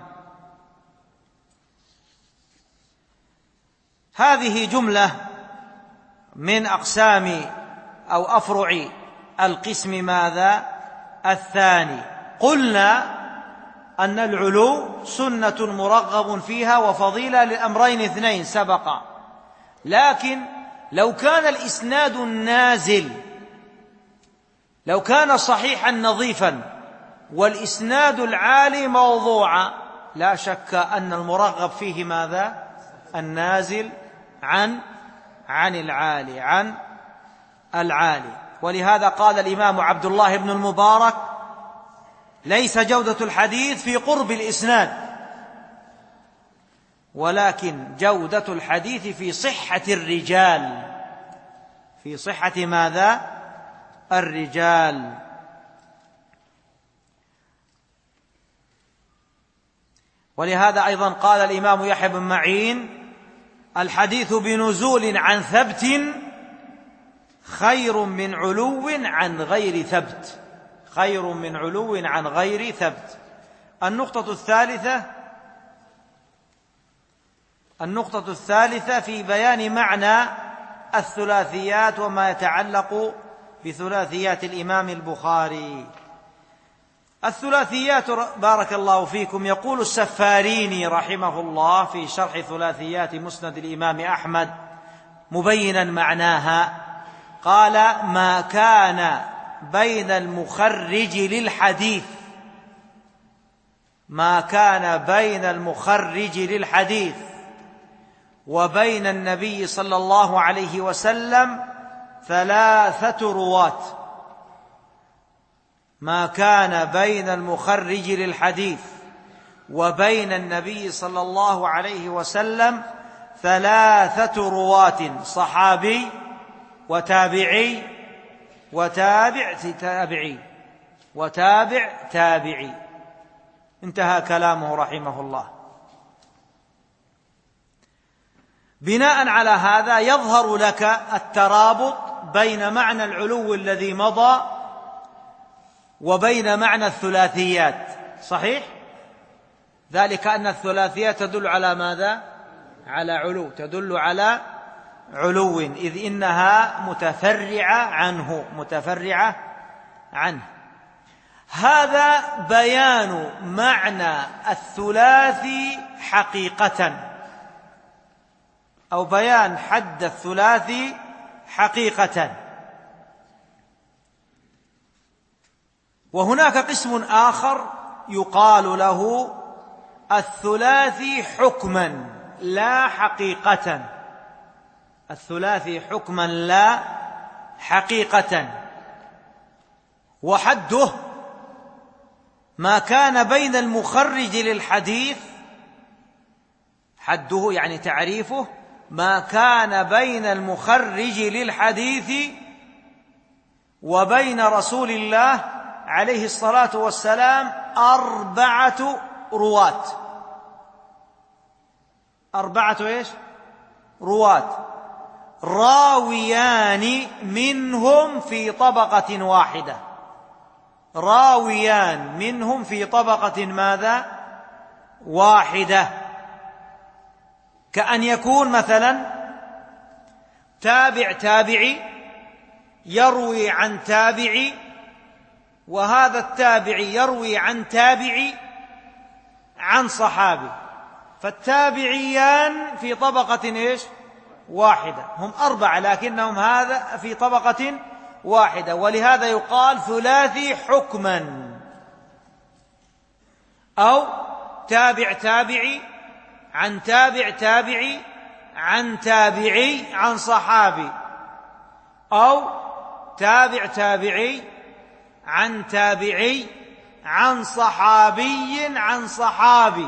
Speaker 3: هذه جملة من أقسام أو أفرع القسم ماذا؟ الثاني. قلنا أن العلو سنة مرغب فيها وفضيلة للأمرين اثنين سبق، لكن لو كان الإسناد النازل، لو كان صحيحا نظيفا والإسناد العالي موضوعا، لا شك أن المرغب فيه ماذا؟ النازل عن العالي، عن العالي. ولهذا قال الإمام عبد الله بن المبارك: ليس جودة الحديث في قرب الإسناد، ولكن جودة الحديث في صحة الرجال. في صحة ماذا؟ الرجال. ولهذا أيضا قال الإمام يحيى بن معين: الحديث بنزول عن ثبت خير من علو عن غير ثبت. خير من علو عن غير ثبت. النقطة الثالثة في بيان معنى الثلاثيات وما يتعلق بثلاثيات الإمام البخاري. الثلاثيات بارك الله فيكم، يقول السفاريني رحمه الله في شرح ثلاثيات مسند الإمام أحمد مبينا معناها، قال: ما كان بين المخرج للحديث، ما كان بين المخرج للحديث وبين النبي صلى الله عليه وسلم 3 رواة. ما كان بين المخرج للحديث وبين النبي صلى الله عليه وسلم 3 رواة: صحابي وتابعي وتابع تابعي وتابع تابعي. انتهى كلامه رحمه الله. بناء على هذا يظهر لك الترابط بين معنى العلو الذي مضى وبين معنى الثلاثيات. صحيح؟ ذلك أن الثلاثيات تدل على ماذا؟ على علو، تدل على علو، إذ إنها متفرعة عنه. هذا بيان معنى الثلاثي حقيقة، أو بيان حد الثلاثي حقيقة. وهناك قسم آخر يقال له الثلاثي حكما لا حقيقة. الثلاثي حكما لا حقيقة. وحده ما كان بين المخرج للحديث، حده يعني تعريفه ما كان بين المخرج للحديث وبين رسول الله عليه الصلاة والسلام 4 رواة. 4 إيش؟ رواة، راويان منهم في طبقة واحدة. راويان منهم في طبقة ماذا؟ واحدة. كأن يكون مثلا تابع تابعي يروي عن تابعي، وهذا التابعي يروي عن تابعي عن صحابي، فالتابعيان في طبقة إيش؟ واحدة، هم 4 لكنهم هذا في طبقة واحدة، ولهذا يقال ثلاثي حكما، أو تابع تابعي عن تابع تابعي عن تابعي عن صحابي، أو تابع تابعي عن تابعي عن صحابي عن صحابي.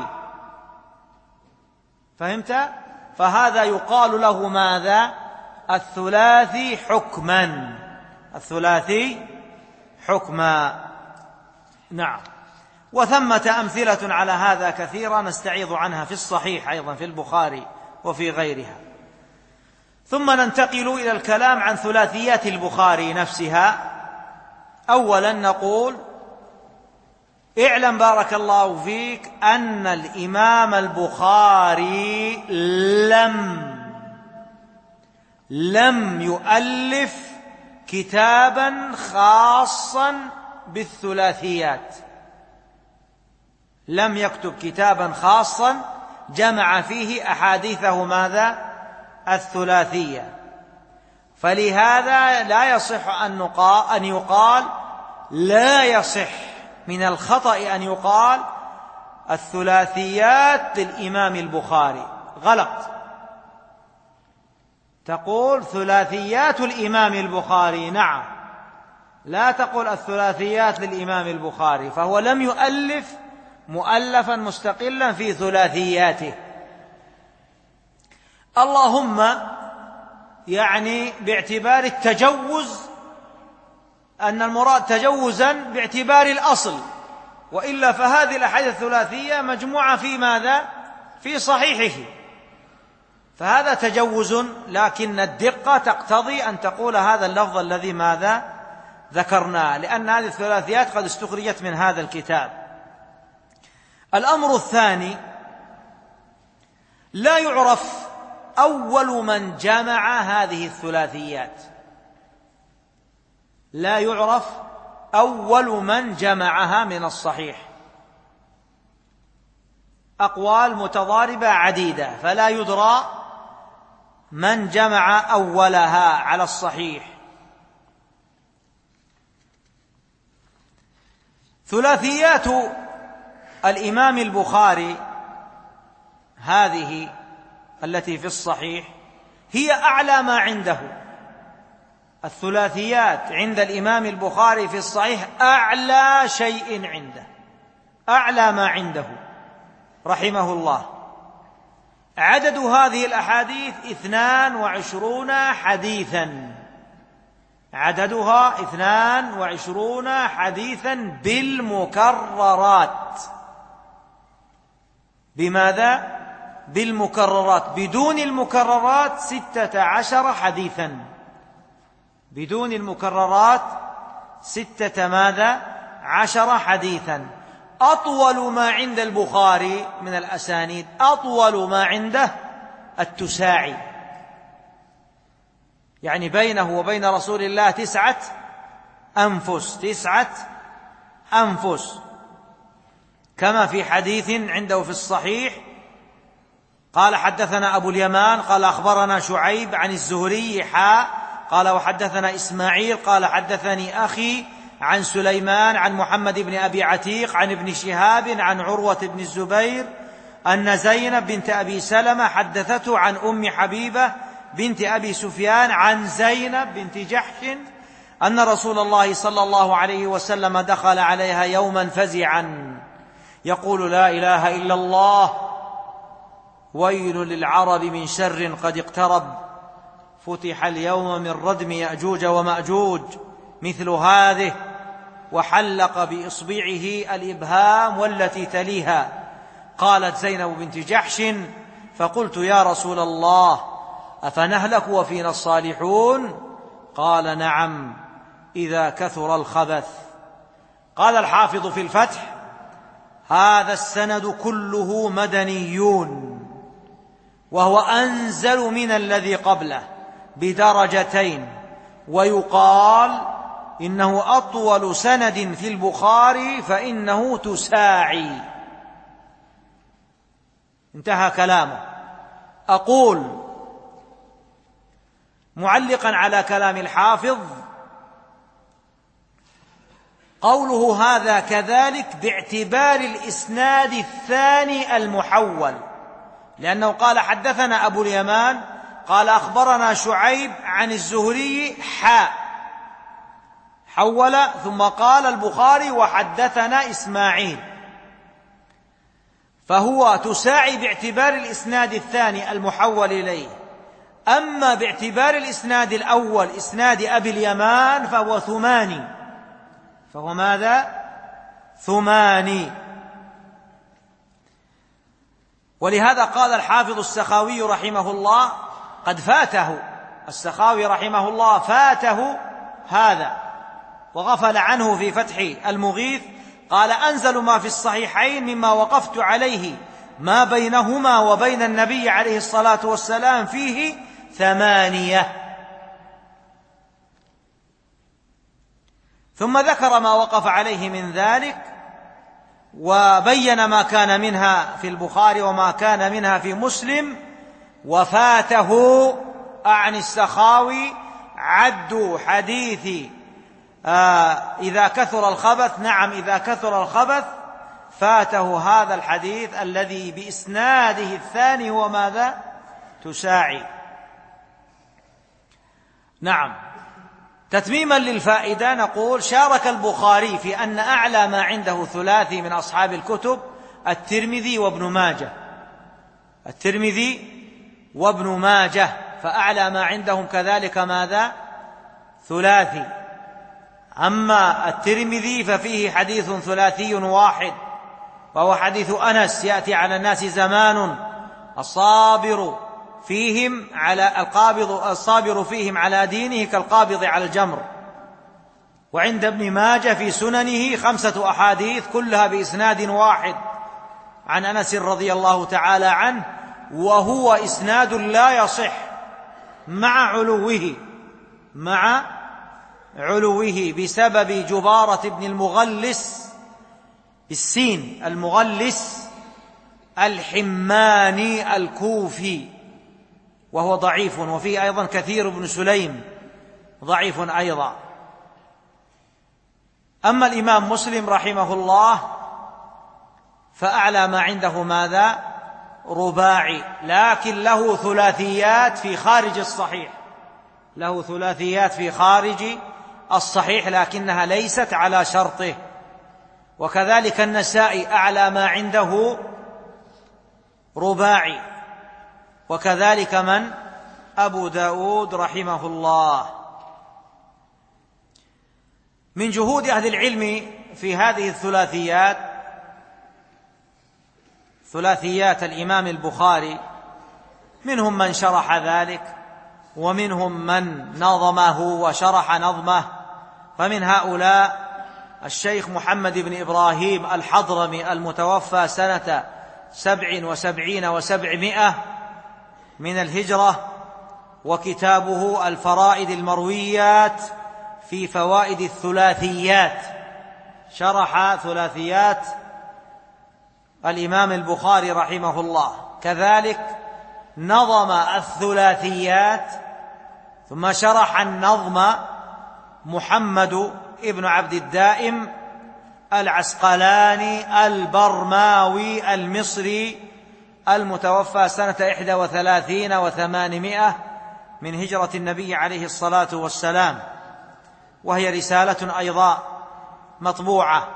Speaker 3: فهمت؟ فهذا يقال له ماذا؟ الثلاثي حكما، الثلاثي حكما. نعم. وثمة أمثلة على هذا كثيرة نستعيض عنها في الصحيح أيضا في البخاري وفي غيرها. ثم ننتقل إلى الكلام عن ثلاثيات البخاري نفسها. أولا نقول: اعلم بارك الله فيك أن الإمام البخاري لم يؤلف كتابا خاصا بالثلاثيات، لم يكتب كتابا خاصا جمع فيه أحاديثه ماذا؟ الثلاثية. فلهذا لا يصح أن يقال لا يصح من الخطأ أن يقال الثلاثيات للإمام البخاري، غلط. تقول ثلاثيات الإمام البخاري، نعم، لا تقول الثلاثيات للإمام البخاري، فهو لم يؤلف مؤلفا مستقلا في ثلاثياته. اللهم يعني باعتبار التجوز، أن المراد تجوزا باعتبار الأصل، وإلا فهذه الأحاديث الثلاثية مجموعة في ماذا؟ في صحيحه، فهذا تجوز، لكن الدقة تقتضي أن تقول هذا اللفظ الذي ماذا؟ ذكرناه، لأن هذه الثلاثيات قد استخرجت من هذا الكتاب. الأمر الثاني: لا يعرف أول من جمع هذه الثلاثيات، لا يعرف أول من جمعها من الصحيح، أقوال متضاربة عديدة، فلا يدرى من جمع أولها على الصحيح. ثلاثيات الإمام البخاري هذه التي في الصحيح هي أعلى ما عنده. الثلاثيات عند الإمام البخاري في الصحيح أعلى شيء عنده، أعلى ما عنده رحمه الله. عدد هذه الأحاديث 22 حديثا، عددها 22 حديثا بالمكررات. بماذا؟ بالمكررات. بدون المكررات 16 حديثا، بدون المكررات 16 حديثا. أطول ما عند البخاري من الأسانيد، أطول ما عنده التساعي، يعني بينه وبين رسول الله 9 أنفس، 9 أنفس، كما في حديث عنده في الصحيح قال: حدثنا أبو اليمان قال أخبرنا شعيب عن الزهري قال وحدثنا إسماعيل قال حدثني أخي عن سليمان عن محمد بن أبي عتيق عن ابن شهاب عن عروة بن الزبير أن زينب بنت أبي سلمة حدثته عن أم حبيبة بنت أبي سفيان عن زينب بنت جحش أن رسول الله صلى الله عليه وسلم دخل عليها يوما فزعا يقول: لا إله إلا الله، ويل للعرب من شر قد اقترب، فتح اليوم من ردم يأجوج ومأجوج مثل هذه، وحلق بإصبعه الإبهام والتي تليها. قالت زينب بنت جحش: فقلت: يا رسول الله، أفنهلك وفينا الصالحون؟ قال: نعم، إذا كثر الخبث. قال الحافظ في الفتح: هذا السند كله مدنيون، وهو أنزل من الذي قبله بدرجتين، ويقال إنه أطول سند في البخاري فإنه تساعي. انتهى كلامه. أقول: معلقا على كلام الحافظ: قوله هذا كذلك باعتبار الإسناد الثاني المحول، لأنه قال حدثنا أبو اليمان قال أخبرنا شعيب عن الزهري حول، ثم قال البخاري وحدثنا إسماعيل، فهو تساعي باعتبار الإسناد الثاني المحول إليه. أما باعتبار الإسناد الأول إسناد أبي اليمان فهو ثماني، فهو ماذا؟ ثماني. ولهذا قال الحافظ السخاوي رحمه الله قد فاته، السخاوي رحمه الله فاته هذا وغفل عنه في فتح المغيث، قال: أنزل ما في الصحيحين مما وقفت عليه ما بينهما وبين النبي عليه الصلاة والسلام فيه 8. ثم ذكر ما وقف عليه من ذلك، وبين ما كان منها في البخاري وما كان منها في مسلم. وفاته عن السخاوي عد حديث إذا كثر الخبث، نعم إذا كثر الخبث فاته هذا الحديث الذي بإسناده الثاني هو ماذا؟ تساعي. نعم. تتميما للفائدة نقول: شارك البخاري في أن أعلى ما عنده ثلاثي من أصحاب الكتب الترمذي وابن ماجه، الترمذي وابن ماجه، فأعلى ما عندهم كذلك ماذا؟ ثلاثي. أما الترمذي ففيه حديث ثلاثي واحد، وهو حديث أنس: يأتي على الناس زمان الصابر فيهم على دينه كالقابض على الجمر. وعند ابن ماجه في سننه 5 أحاديث كلها بإسناد واحد عن أنس رضي الله تعالى عنه، وهو إسناد لا يصح مع علوه بسبب جبارة بن المغلس بالسين، المغلس الحماني الكوفي، وهو ضعيف. وفيه أيضا كثير بن سليم ضعيف أيضا. أما الإمام مسلم رحمه الله فأعلى ما عنده ماذا؟ رباعي، لكن له ثلاثيات في خارج الصحيح، له ثلاثيات في خارج الصحيح لكنها ليست على شرطه. وكذلك النسائي أعلى ما عنده رباعي، وكذلك من؟ أبو داود رحمه الله. من جهود أهل العلم في هذه الثلاثيات، ثلاثيات الإمام البخاري، منهم من شرح ذلك ومنهم من نظمه وشرح نظمه. فمن هؤلاء الشيخ محمد بن إبراهيم الحضرمي المتوفى سنة 77 و700 من الهجرة، وكتابه الفرائد المرويات في فوائد الثلاثيات، شرح ثلاثيات الإمام البخاري رحمه الله. كذلك نظم الثلاثيات ثم شرح النظم محمد ابن عبد الدائم العسقلاني البرماوي المصري المتوفى سنة 31 و800 من هجرة النبي عليه الصلاة والسلام، وهي رسالة أيضا مطبوعة.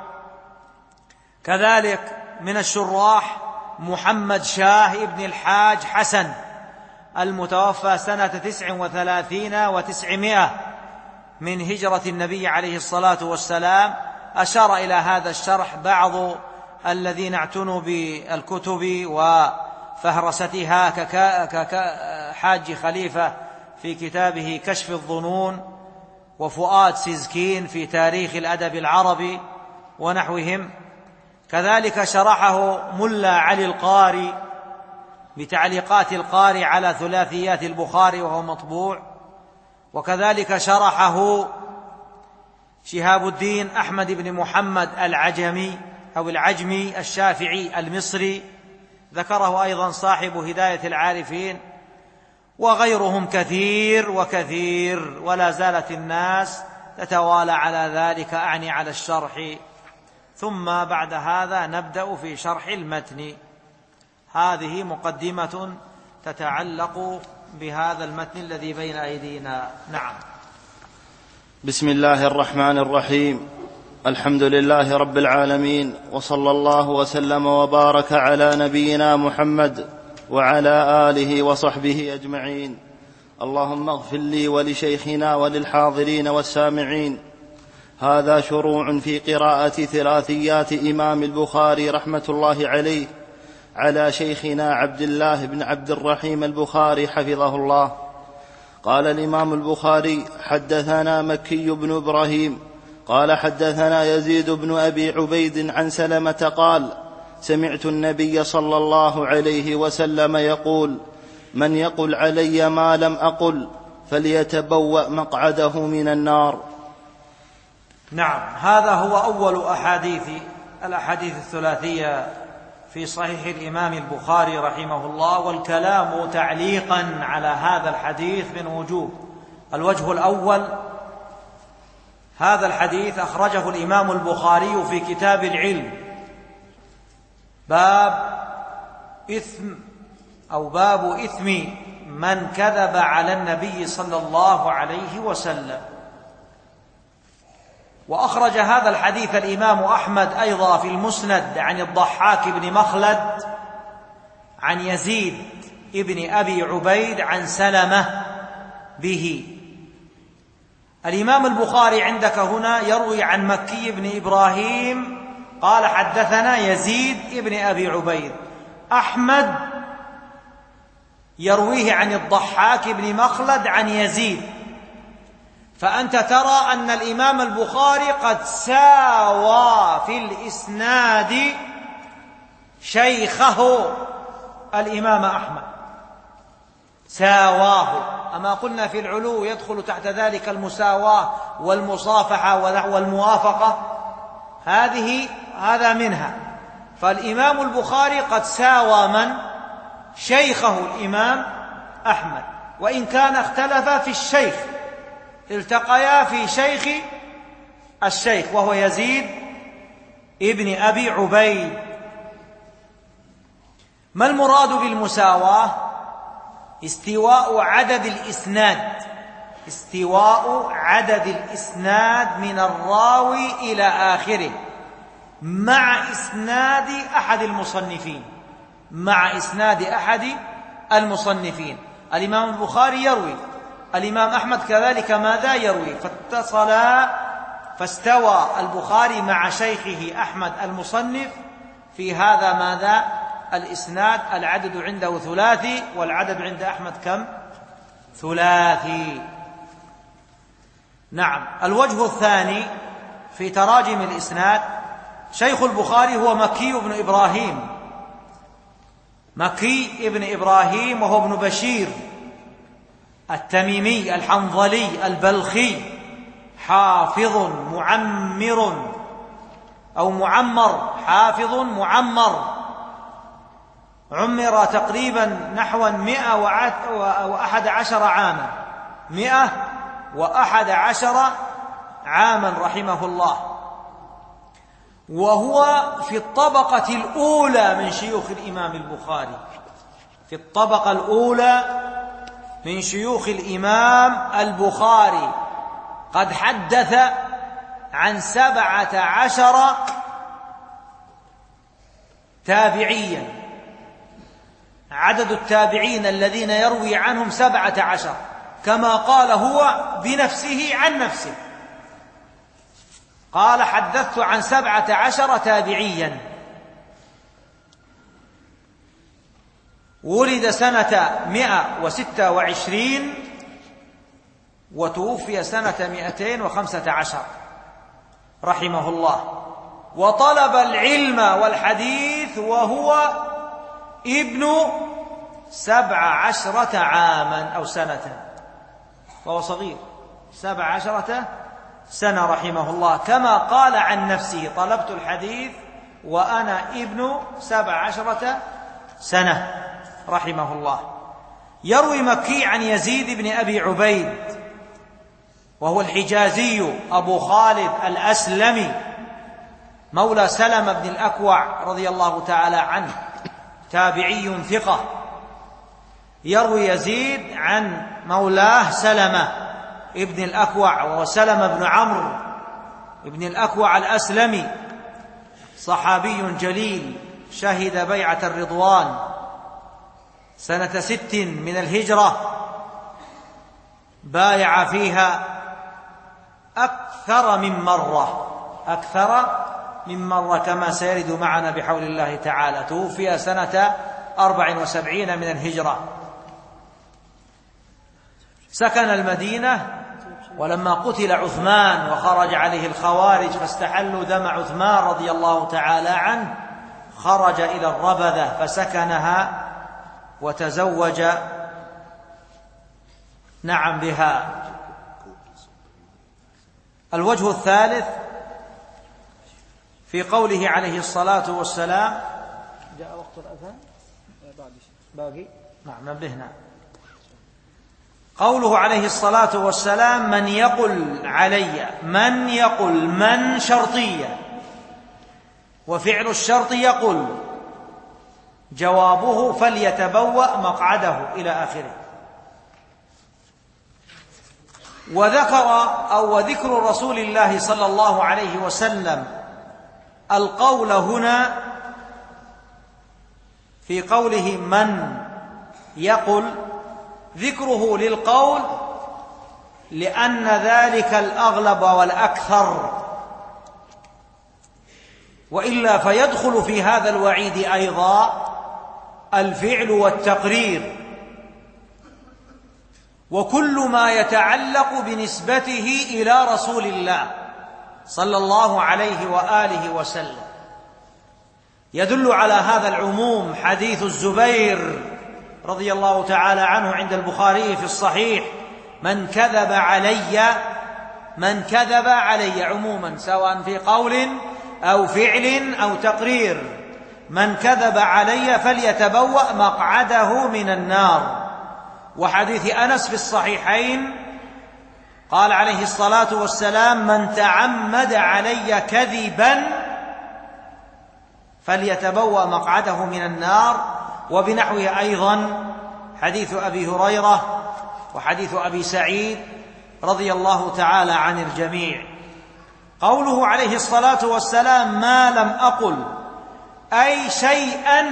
Speaker 3: كذلك من الشراح محمد شاه ابن الحاج حسن المتوفى سنة 39 و900 من هجرة النبي عليه الصلاة والسلام. أشار إلى هذا الشرح بعض الذين اعتنوا بالكتب وفهرستها كحاج خليفة في كتابه كشف الظنون، وفؤاد سيزكين في تاريخ الأدب العربي ونحوهم. كذلك شرحه ملا علي القاري بتعليقات القاري على ثلاثيات البخاري وهو مطبوع. وكذلك شرحه شهاب الدين أحمد بن محمد العجمي الشافعي المصري، ذكره أيضا صاحب هداية العارفين. وغيرهم كثير وكثير، ولا زالت الناس تتوالى على ذلك، أعني على الشرح. ثم بعد هذا نبدأ في شرح المتن. هذه مقدمة تتعلق بهذا المتن الذي بين أيدينا. نعم.
Speaker 4: بسم الله الرحمن الرحيم. الحمد لله رب العالمين، وصلى الله وسلم وبارك على نبينا محمد وعلى آله وصحبه أجمعين. اللهم اغفر لي ولشيخنا وللحاضرين والسامعين. هذا شروع في قراءة ثلاثيات إمام البخاري رحمة الله عليه على شيخنا عبد الله بن عبد الرحيم البخاري حفظه الله. قال الإمام البخاري: حدثنا مكي بن إبراهيم قال حدثنا يزيد بن أبي عبيد عن سلمة قال: سمعت النبي صلى الله عليه وسلم يقول: من يقل علي ما لم أقل فليتبوأ مقعده من النار.
Speaker 3: نعم، هذا هو أول الأحاديث الثلاثية في صحيح الإمام البخاري رحمه الله، والكلام تعليقا على هذا الحديث من وجوه. الوجه الأول: هذا الحديث أخرجه الإمام البخاري في كتاب العلم، باب إثم من كذب على النبي صلى الله عليه وسلم. وأخرج هذا الحديث الإمام أحمد أيضا في المسند عن الضحاك بن مخلد عن يزيد ابن أبي عبيد عن سلمة به. الإمام البخاري عندك هنا يروي عن مكي بن إبراهيم قال حدثنا يزيد ابن أبي عبيد. أحمد يرويه عن الضحاك بن مخلد عن يزيد. فأنت ترى أن الإمام البخاري قد ساوى في الإسناد شيخه الإمام أحمد، ساواه. أما قلنا في العلو يدخل تحت ذلك المساواة والمصافحة والموافقة، هذا منها. فالإمام البخاري قد ساوى من؟ شيخه الإمام أحمد، وإن كان اختلفا في الشيخ، التقيا في شيخ الشيخ وهو يزيد ابن أبي عبيد. ما المراد بالمساواة؟ استواء عدد الإسناد من الراوي إلى آخره مع إسناد أحد المصنفين. الإمام البخاري يروي، الإمام أحمد كذلك ماذا يروي، فاستوى البخاري مع شيخه أحمد المصنف في هذا ماذا؟ الإسناد. العدد عنده ثلاثي، والعدد عند أحمد كم؟ ثلاثي. نعم. الوجه الثاني في تراجم الإسناد: شيخ البخاري هو مكي بن إبراهيم وهو ابن بشير التميمي الحنظلي البلخي، حافظ عمر تقريبا نحو 111 عاما، 111 عاما رحمه الله، وهو في الطبقة الأولى من شيوخ الإمام البخاري، في الطبقة الأولى من شيوخ الإمام البخاري. قد حدث عن 17 تابعيا، عدد التابعين الذين يروي عنهم 17، كما قال هو بنفسه عن نفسه، قال حدثت عن 17 تابعيا. ولد سنة 126 وتوفي سنة 215 رحمه الله. وطلب العلم والحديث وهو ابن 17 عاما أو سنة، وهو صغير، 17 سنة رحمه الله، كما قال عن نفسه: طلبت الحديث وأنا ابن 17 سنة رحمه الله. يروي مكي عن يزيد بن أبي عبيد وهو الحجازي أبو خالد الأسلمي مولى سلمة بن الأكوع رضي الله تعالى عنه، تابعي ثقة. يروي يزيد عن مولاه سلمة ابن الأكوع، وهو سلمة بن عمرو ابن الأكوع الأسلمي، صحابي جليل، شهد بيعة الرضوان سنة 6 من الهجرة، بايع فيها أكثر من مرة كما سيرد معنا بحول الله تعالى. توفي سنة 74 من الهجرة. سكن المدينة، ولما قتل عثمان وخرج عليه الخوارج فاستحلوا دم عثمان رضي الله تعالى عنه، خرج إلى الربذة فسكنها وتزوج بها. الوجه الثالث في قوله عليه الصلاة والسلام: جاء وقت الأذان باقي نبهنا. قوله عليه الصلاة والسلام: من يقل علي، من شرطية، وفعل الشرط يقل، جوابه فليتبوأ مقعده إلى آخره. وذكر رسول الله صلى الله عليه وسلم القول هنا في قوله من يقل، ذكره للقول لأن ذلك الأغلب والأكثر، وإلا فيدخل في هذا الوعيد أيضا الفعل والتقرير وكل ما يتعلق بنسبته إلى رسول الله صلى الله عليه وآله وسلم. يدل على هذا العموم حديث الزبير رضي الله تعالى عنه عند البخاري في الصحيح: من كذب علي عموما، سواء في قول أو فعل أو تقرير، من كذب علي فليتبوأ مقعده من النار. وحديث أنس في الصحيحين قال عليه الصلاة والسلام: من تعمد علي كذبا فليتبوأ مقعده من النار. وبنحوه أيضا حديث أبي هريرة وحديث أبي سعيد رضي الله تعالى عن الجميع. قوله عليه الصلاة والسلام: ما لم أقل، أي شيئا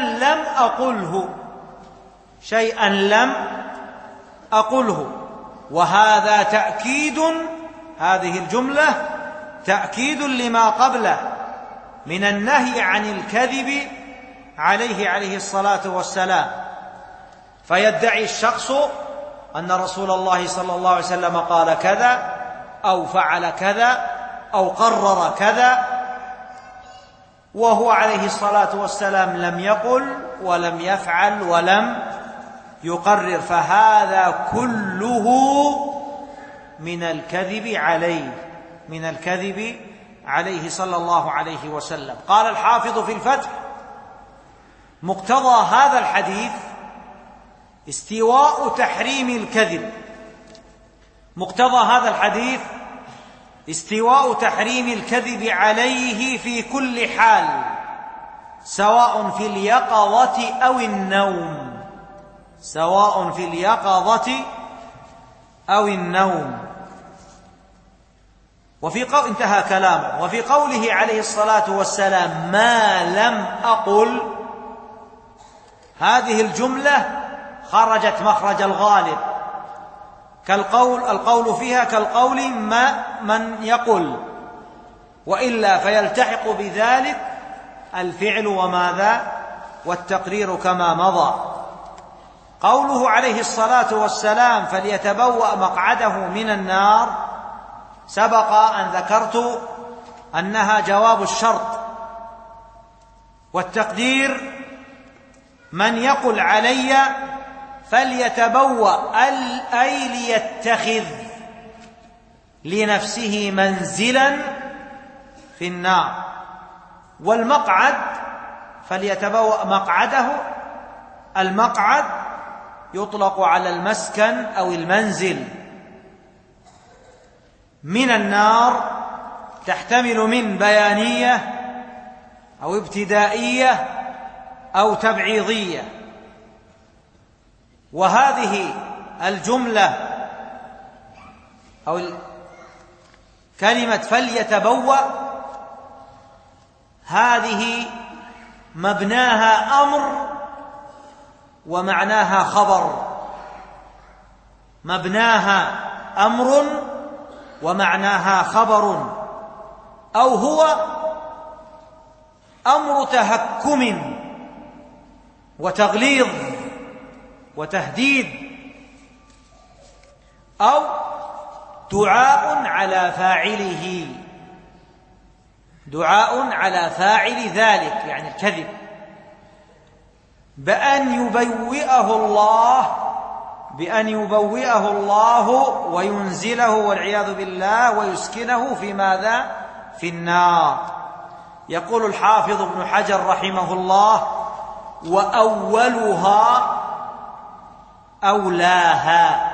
Speaker 3: لم أقله. وهذا تأكيد، هذه الجملة تأكيد لما قبله من النهي عن الكذب عليه الصلاة والسلام. فيدعي الشخص أن رسول الله صلى الله عليه وسلم قال كذا أو فعل كذا أو قرر كذا، وهو عليه الصلاة والسلام لم يقل ولم يفعل ولم يقرر، فهذا كله من الكذب عليه صلى الله عليه وسلم. قال الحافظ في الفتح: مقتضى هذا الحديث استواء تحريم الكذب. مقتضى هذا الحديث استواء تحريم الكذب عليه في كل حال، سواء في اليقظة أو النوم، انتهى كلامه. وفي قوله عليه الصلاة والسلام: ما لم أقل، هذه الجملة خرجت مخرج الغالب، القول فيها كالقول من يقل، وإلا فيلتحق بذلك الفعل وماذا والتقرير كما مضى. قوله عليه الصلاة والسلام: فليتبوأ مقعده من النار، سبق أن ذكرت أنها جواب الشرط، والتقدير من يقل علي فليتبوأ، أي ليتخذ لنفسه منزلا في النار. والمقعد فليتبوأ مقعده، المقعد يطلق على المسكن أو المنزل. من النار تحتمل من بيانية أو ابتدائية أو تبعيضية. وهذه الجملة أو كلمة فليتبوأ هذه مبناها أمر ومعناها خبر. مبناها أمر ومعناها خبر، أو هو أمر تهكم وتغليظ وتهديد، أو دعاء على فاعله، دعاء على فاعل ذلك يعني الكذب، بأن يبوئه الله وينزله والعياذ بالله ويسكنه في ماذا؟ في النار. يقول الحافظ ابن حجر رحمه الله: وأولها أولاها.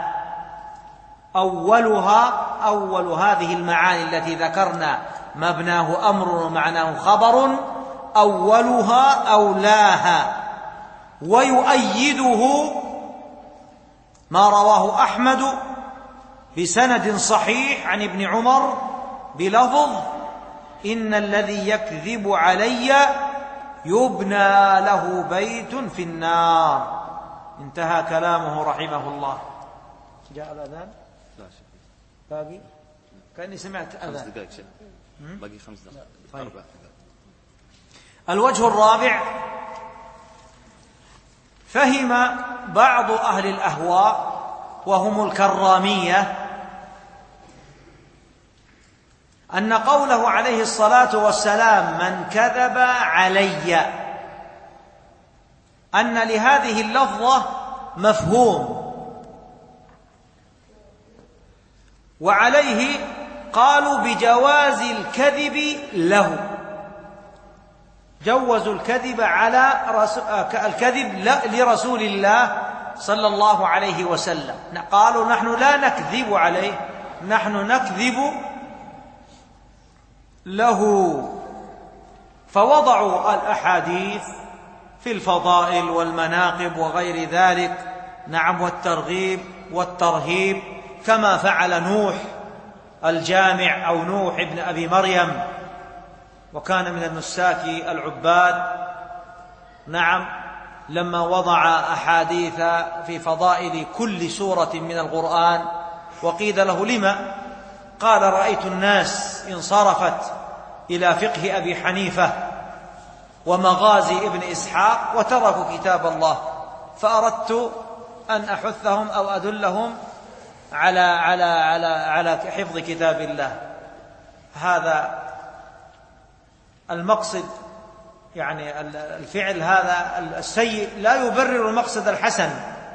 Speaker 3: أول هذه المعاني التي ذكرنا مبناه أمر ومعناه خبر، أولها أولاها. ويؤيده ما رواه أحمد بسند صحيح عن ابن عمر بلفظ: إن الذي يكذب علي يبنى له بيت في النار. انتهى كلامه رحمه الله. جاء الأذان؟
Speaker 4: لا
Speaker 3: باقي؟ كأني سمعت أذان.
Speaker 4: 5 دقائق باقي 5 دقائق.
Speaker 3: طيب. الوجه الرابع: فهم بعض أهل الأهواء وهم الكرامية أن قوله عليه الصلاة والسلام: من كذب علي، أن لهذه اللفظة مفهوم، وعليه قالوا بجواز الكذب له، جوزوا الكذب على الكذب لرسول الله صلى الله عليه وسلم. قالوا: نحن لا نكذب عليه، نحن نكذب له. فوضعوا الأحاديث في الفضائل والمناقب وغير ذلك، نعم، والترغيب والترهيب، كما فعل نوح الجامع أو نوح ابن أبي مريم، وكان من النساك العباد، نعم، لما وضع أحاديث في فضائل كل سورة من القرآن، وقيل له: لما؟ قال: رأيت الناس انصرفت إلى فقه أبي حنيفة ومغازي ابن إسحاق وتركوا كتاب الله، فأردت أن أحثهم أو أدلهم على حفظ كتاب الله. هذا المقصد، يعني الفعل هذا السيء لا يبرر المقصد الحسن.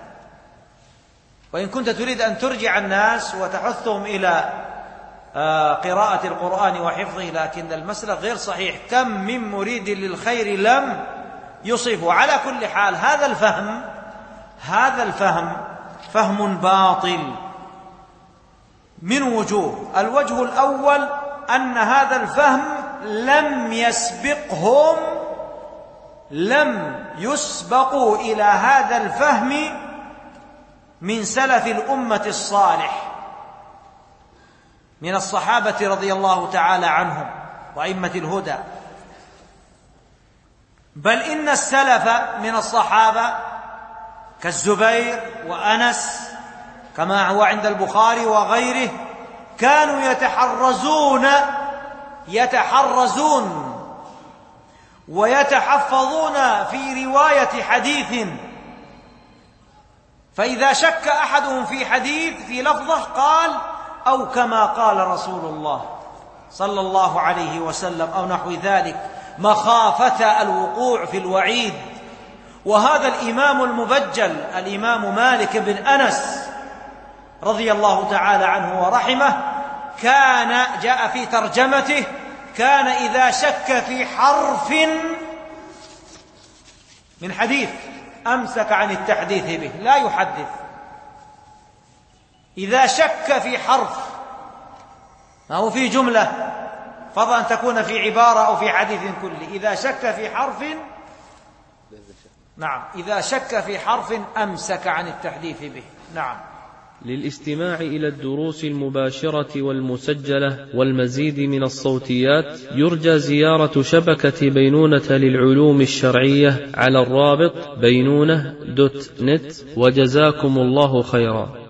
Speaker 3: وإن كنت تريد أن ترجع الناس وتحثهم إلى قراءة القرآن وحفظه، لكن المسلك غير صحيح. كم من مريد للخير لم يصفه. على كل حال هذا الفهم فهم باطل من وجوه. الوجه الأول أن هذا الفهم لم يسبقوا إلى هذا الفهم من سلف الأمة الصالح من الصحابة رضي الله تعالى عنهم وأئمة الهدى، بل إن السلف من الصحابة كالزبير وأنس كما هو عند البخاري وغيره كانوا يتحرزون ويتحفظون في رواية حديث، فإذا شك أحدهم في حديث في لفظه قال: أو كما قال رسول الله صلى الله عليه وسلم أو نحو ذلك، مخافة الوقوع في الوعيد. وهذا الإمام المبجل الإمام مالك بن أنس رضي الله تعالى عنه ورحمه كان جاء في ترجمته كان إذا شك في حرف من حديث أمسك عن التحديث به، لا يحدث. إذا شك في حرف، ما هو في جملة، فضلا أن تكون في عبارة أو في حديث كله، إذا شك في حرف، نعم، إذا شك في حرف أمسك عن التحديث به. نعم.
Speaker 1: للاستماع إلى الدروس المباشرة والمسجلة والمزيد من الصوتيات يرجى زيارة شبكة بينونة للعلوم الشرعية على الرابط بينونة.net، وجزاكم الله خيرا.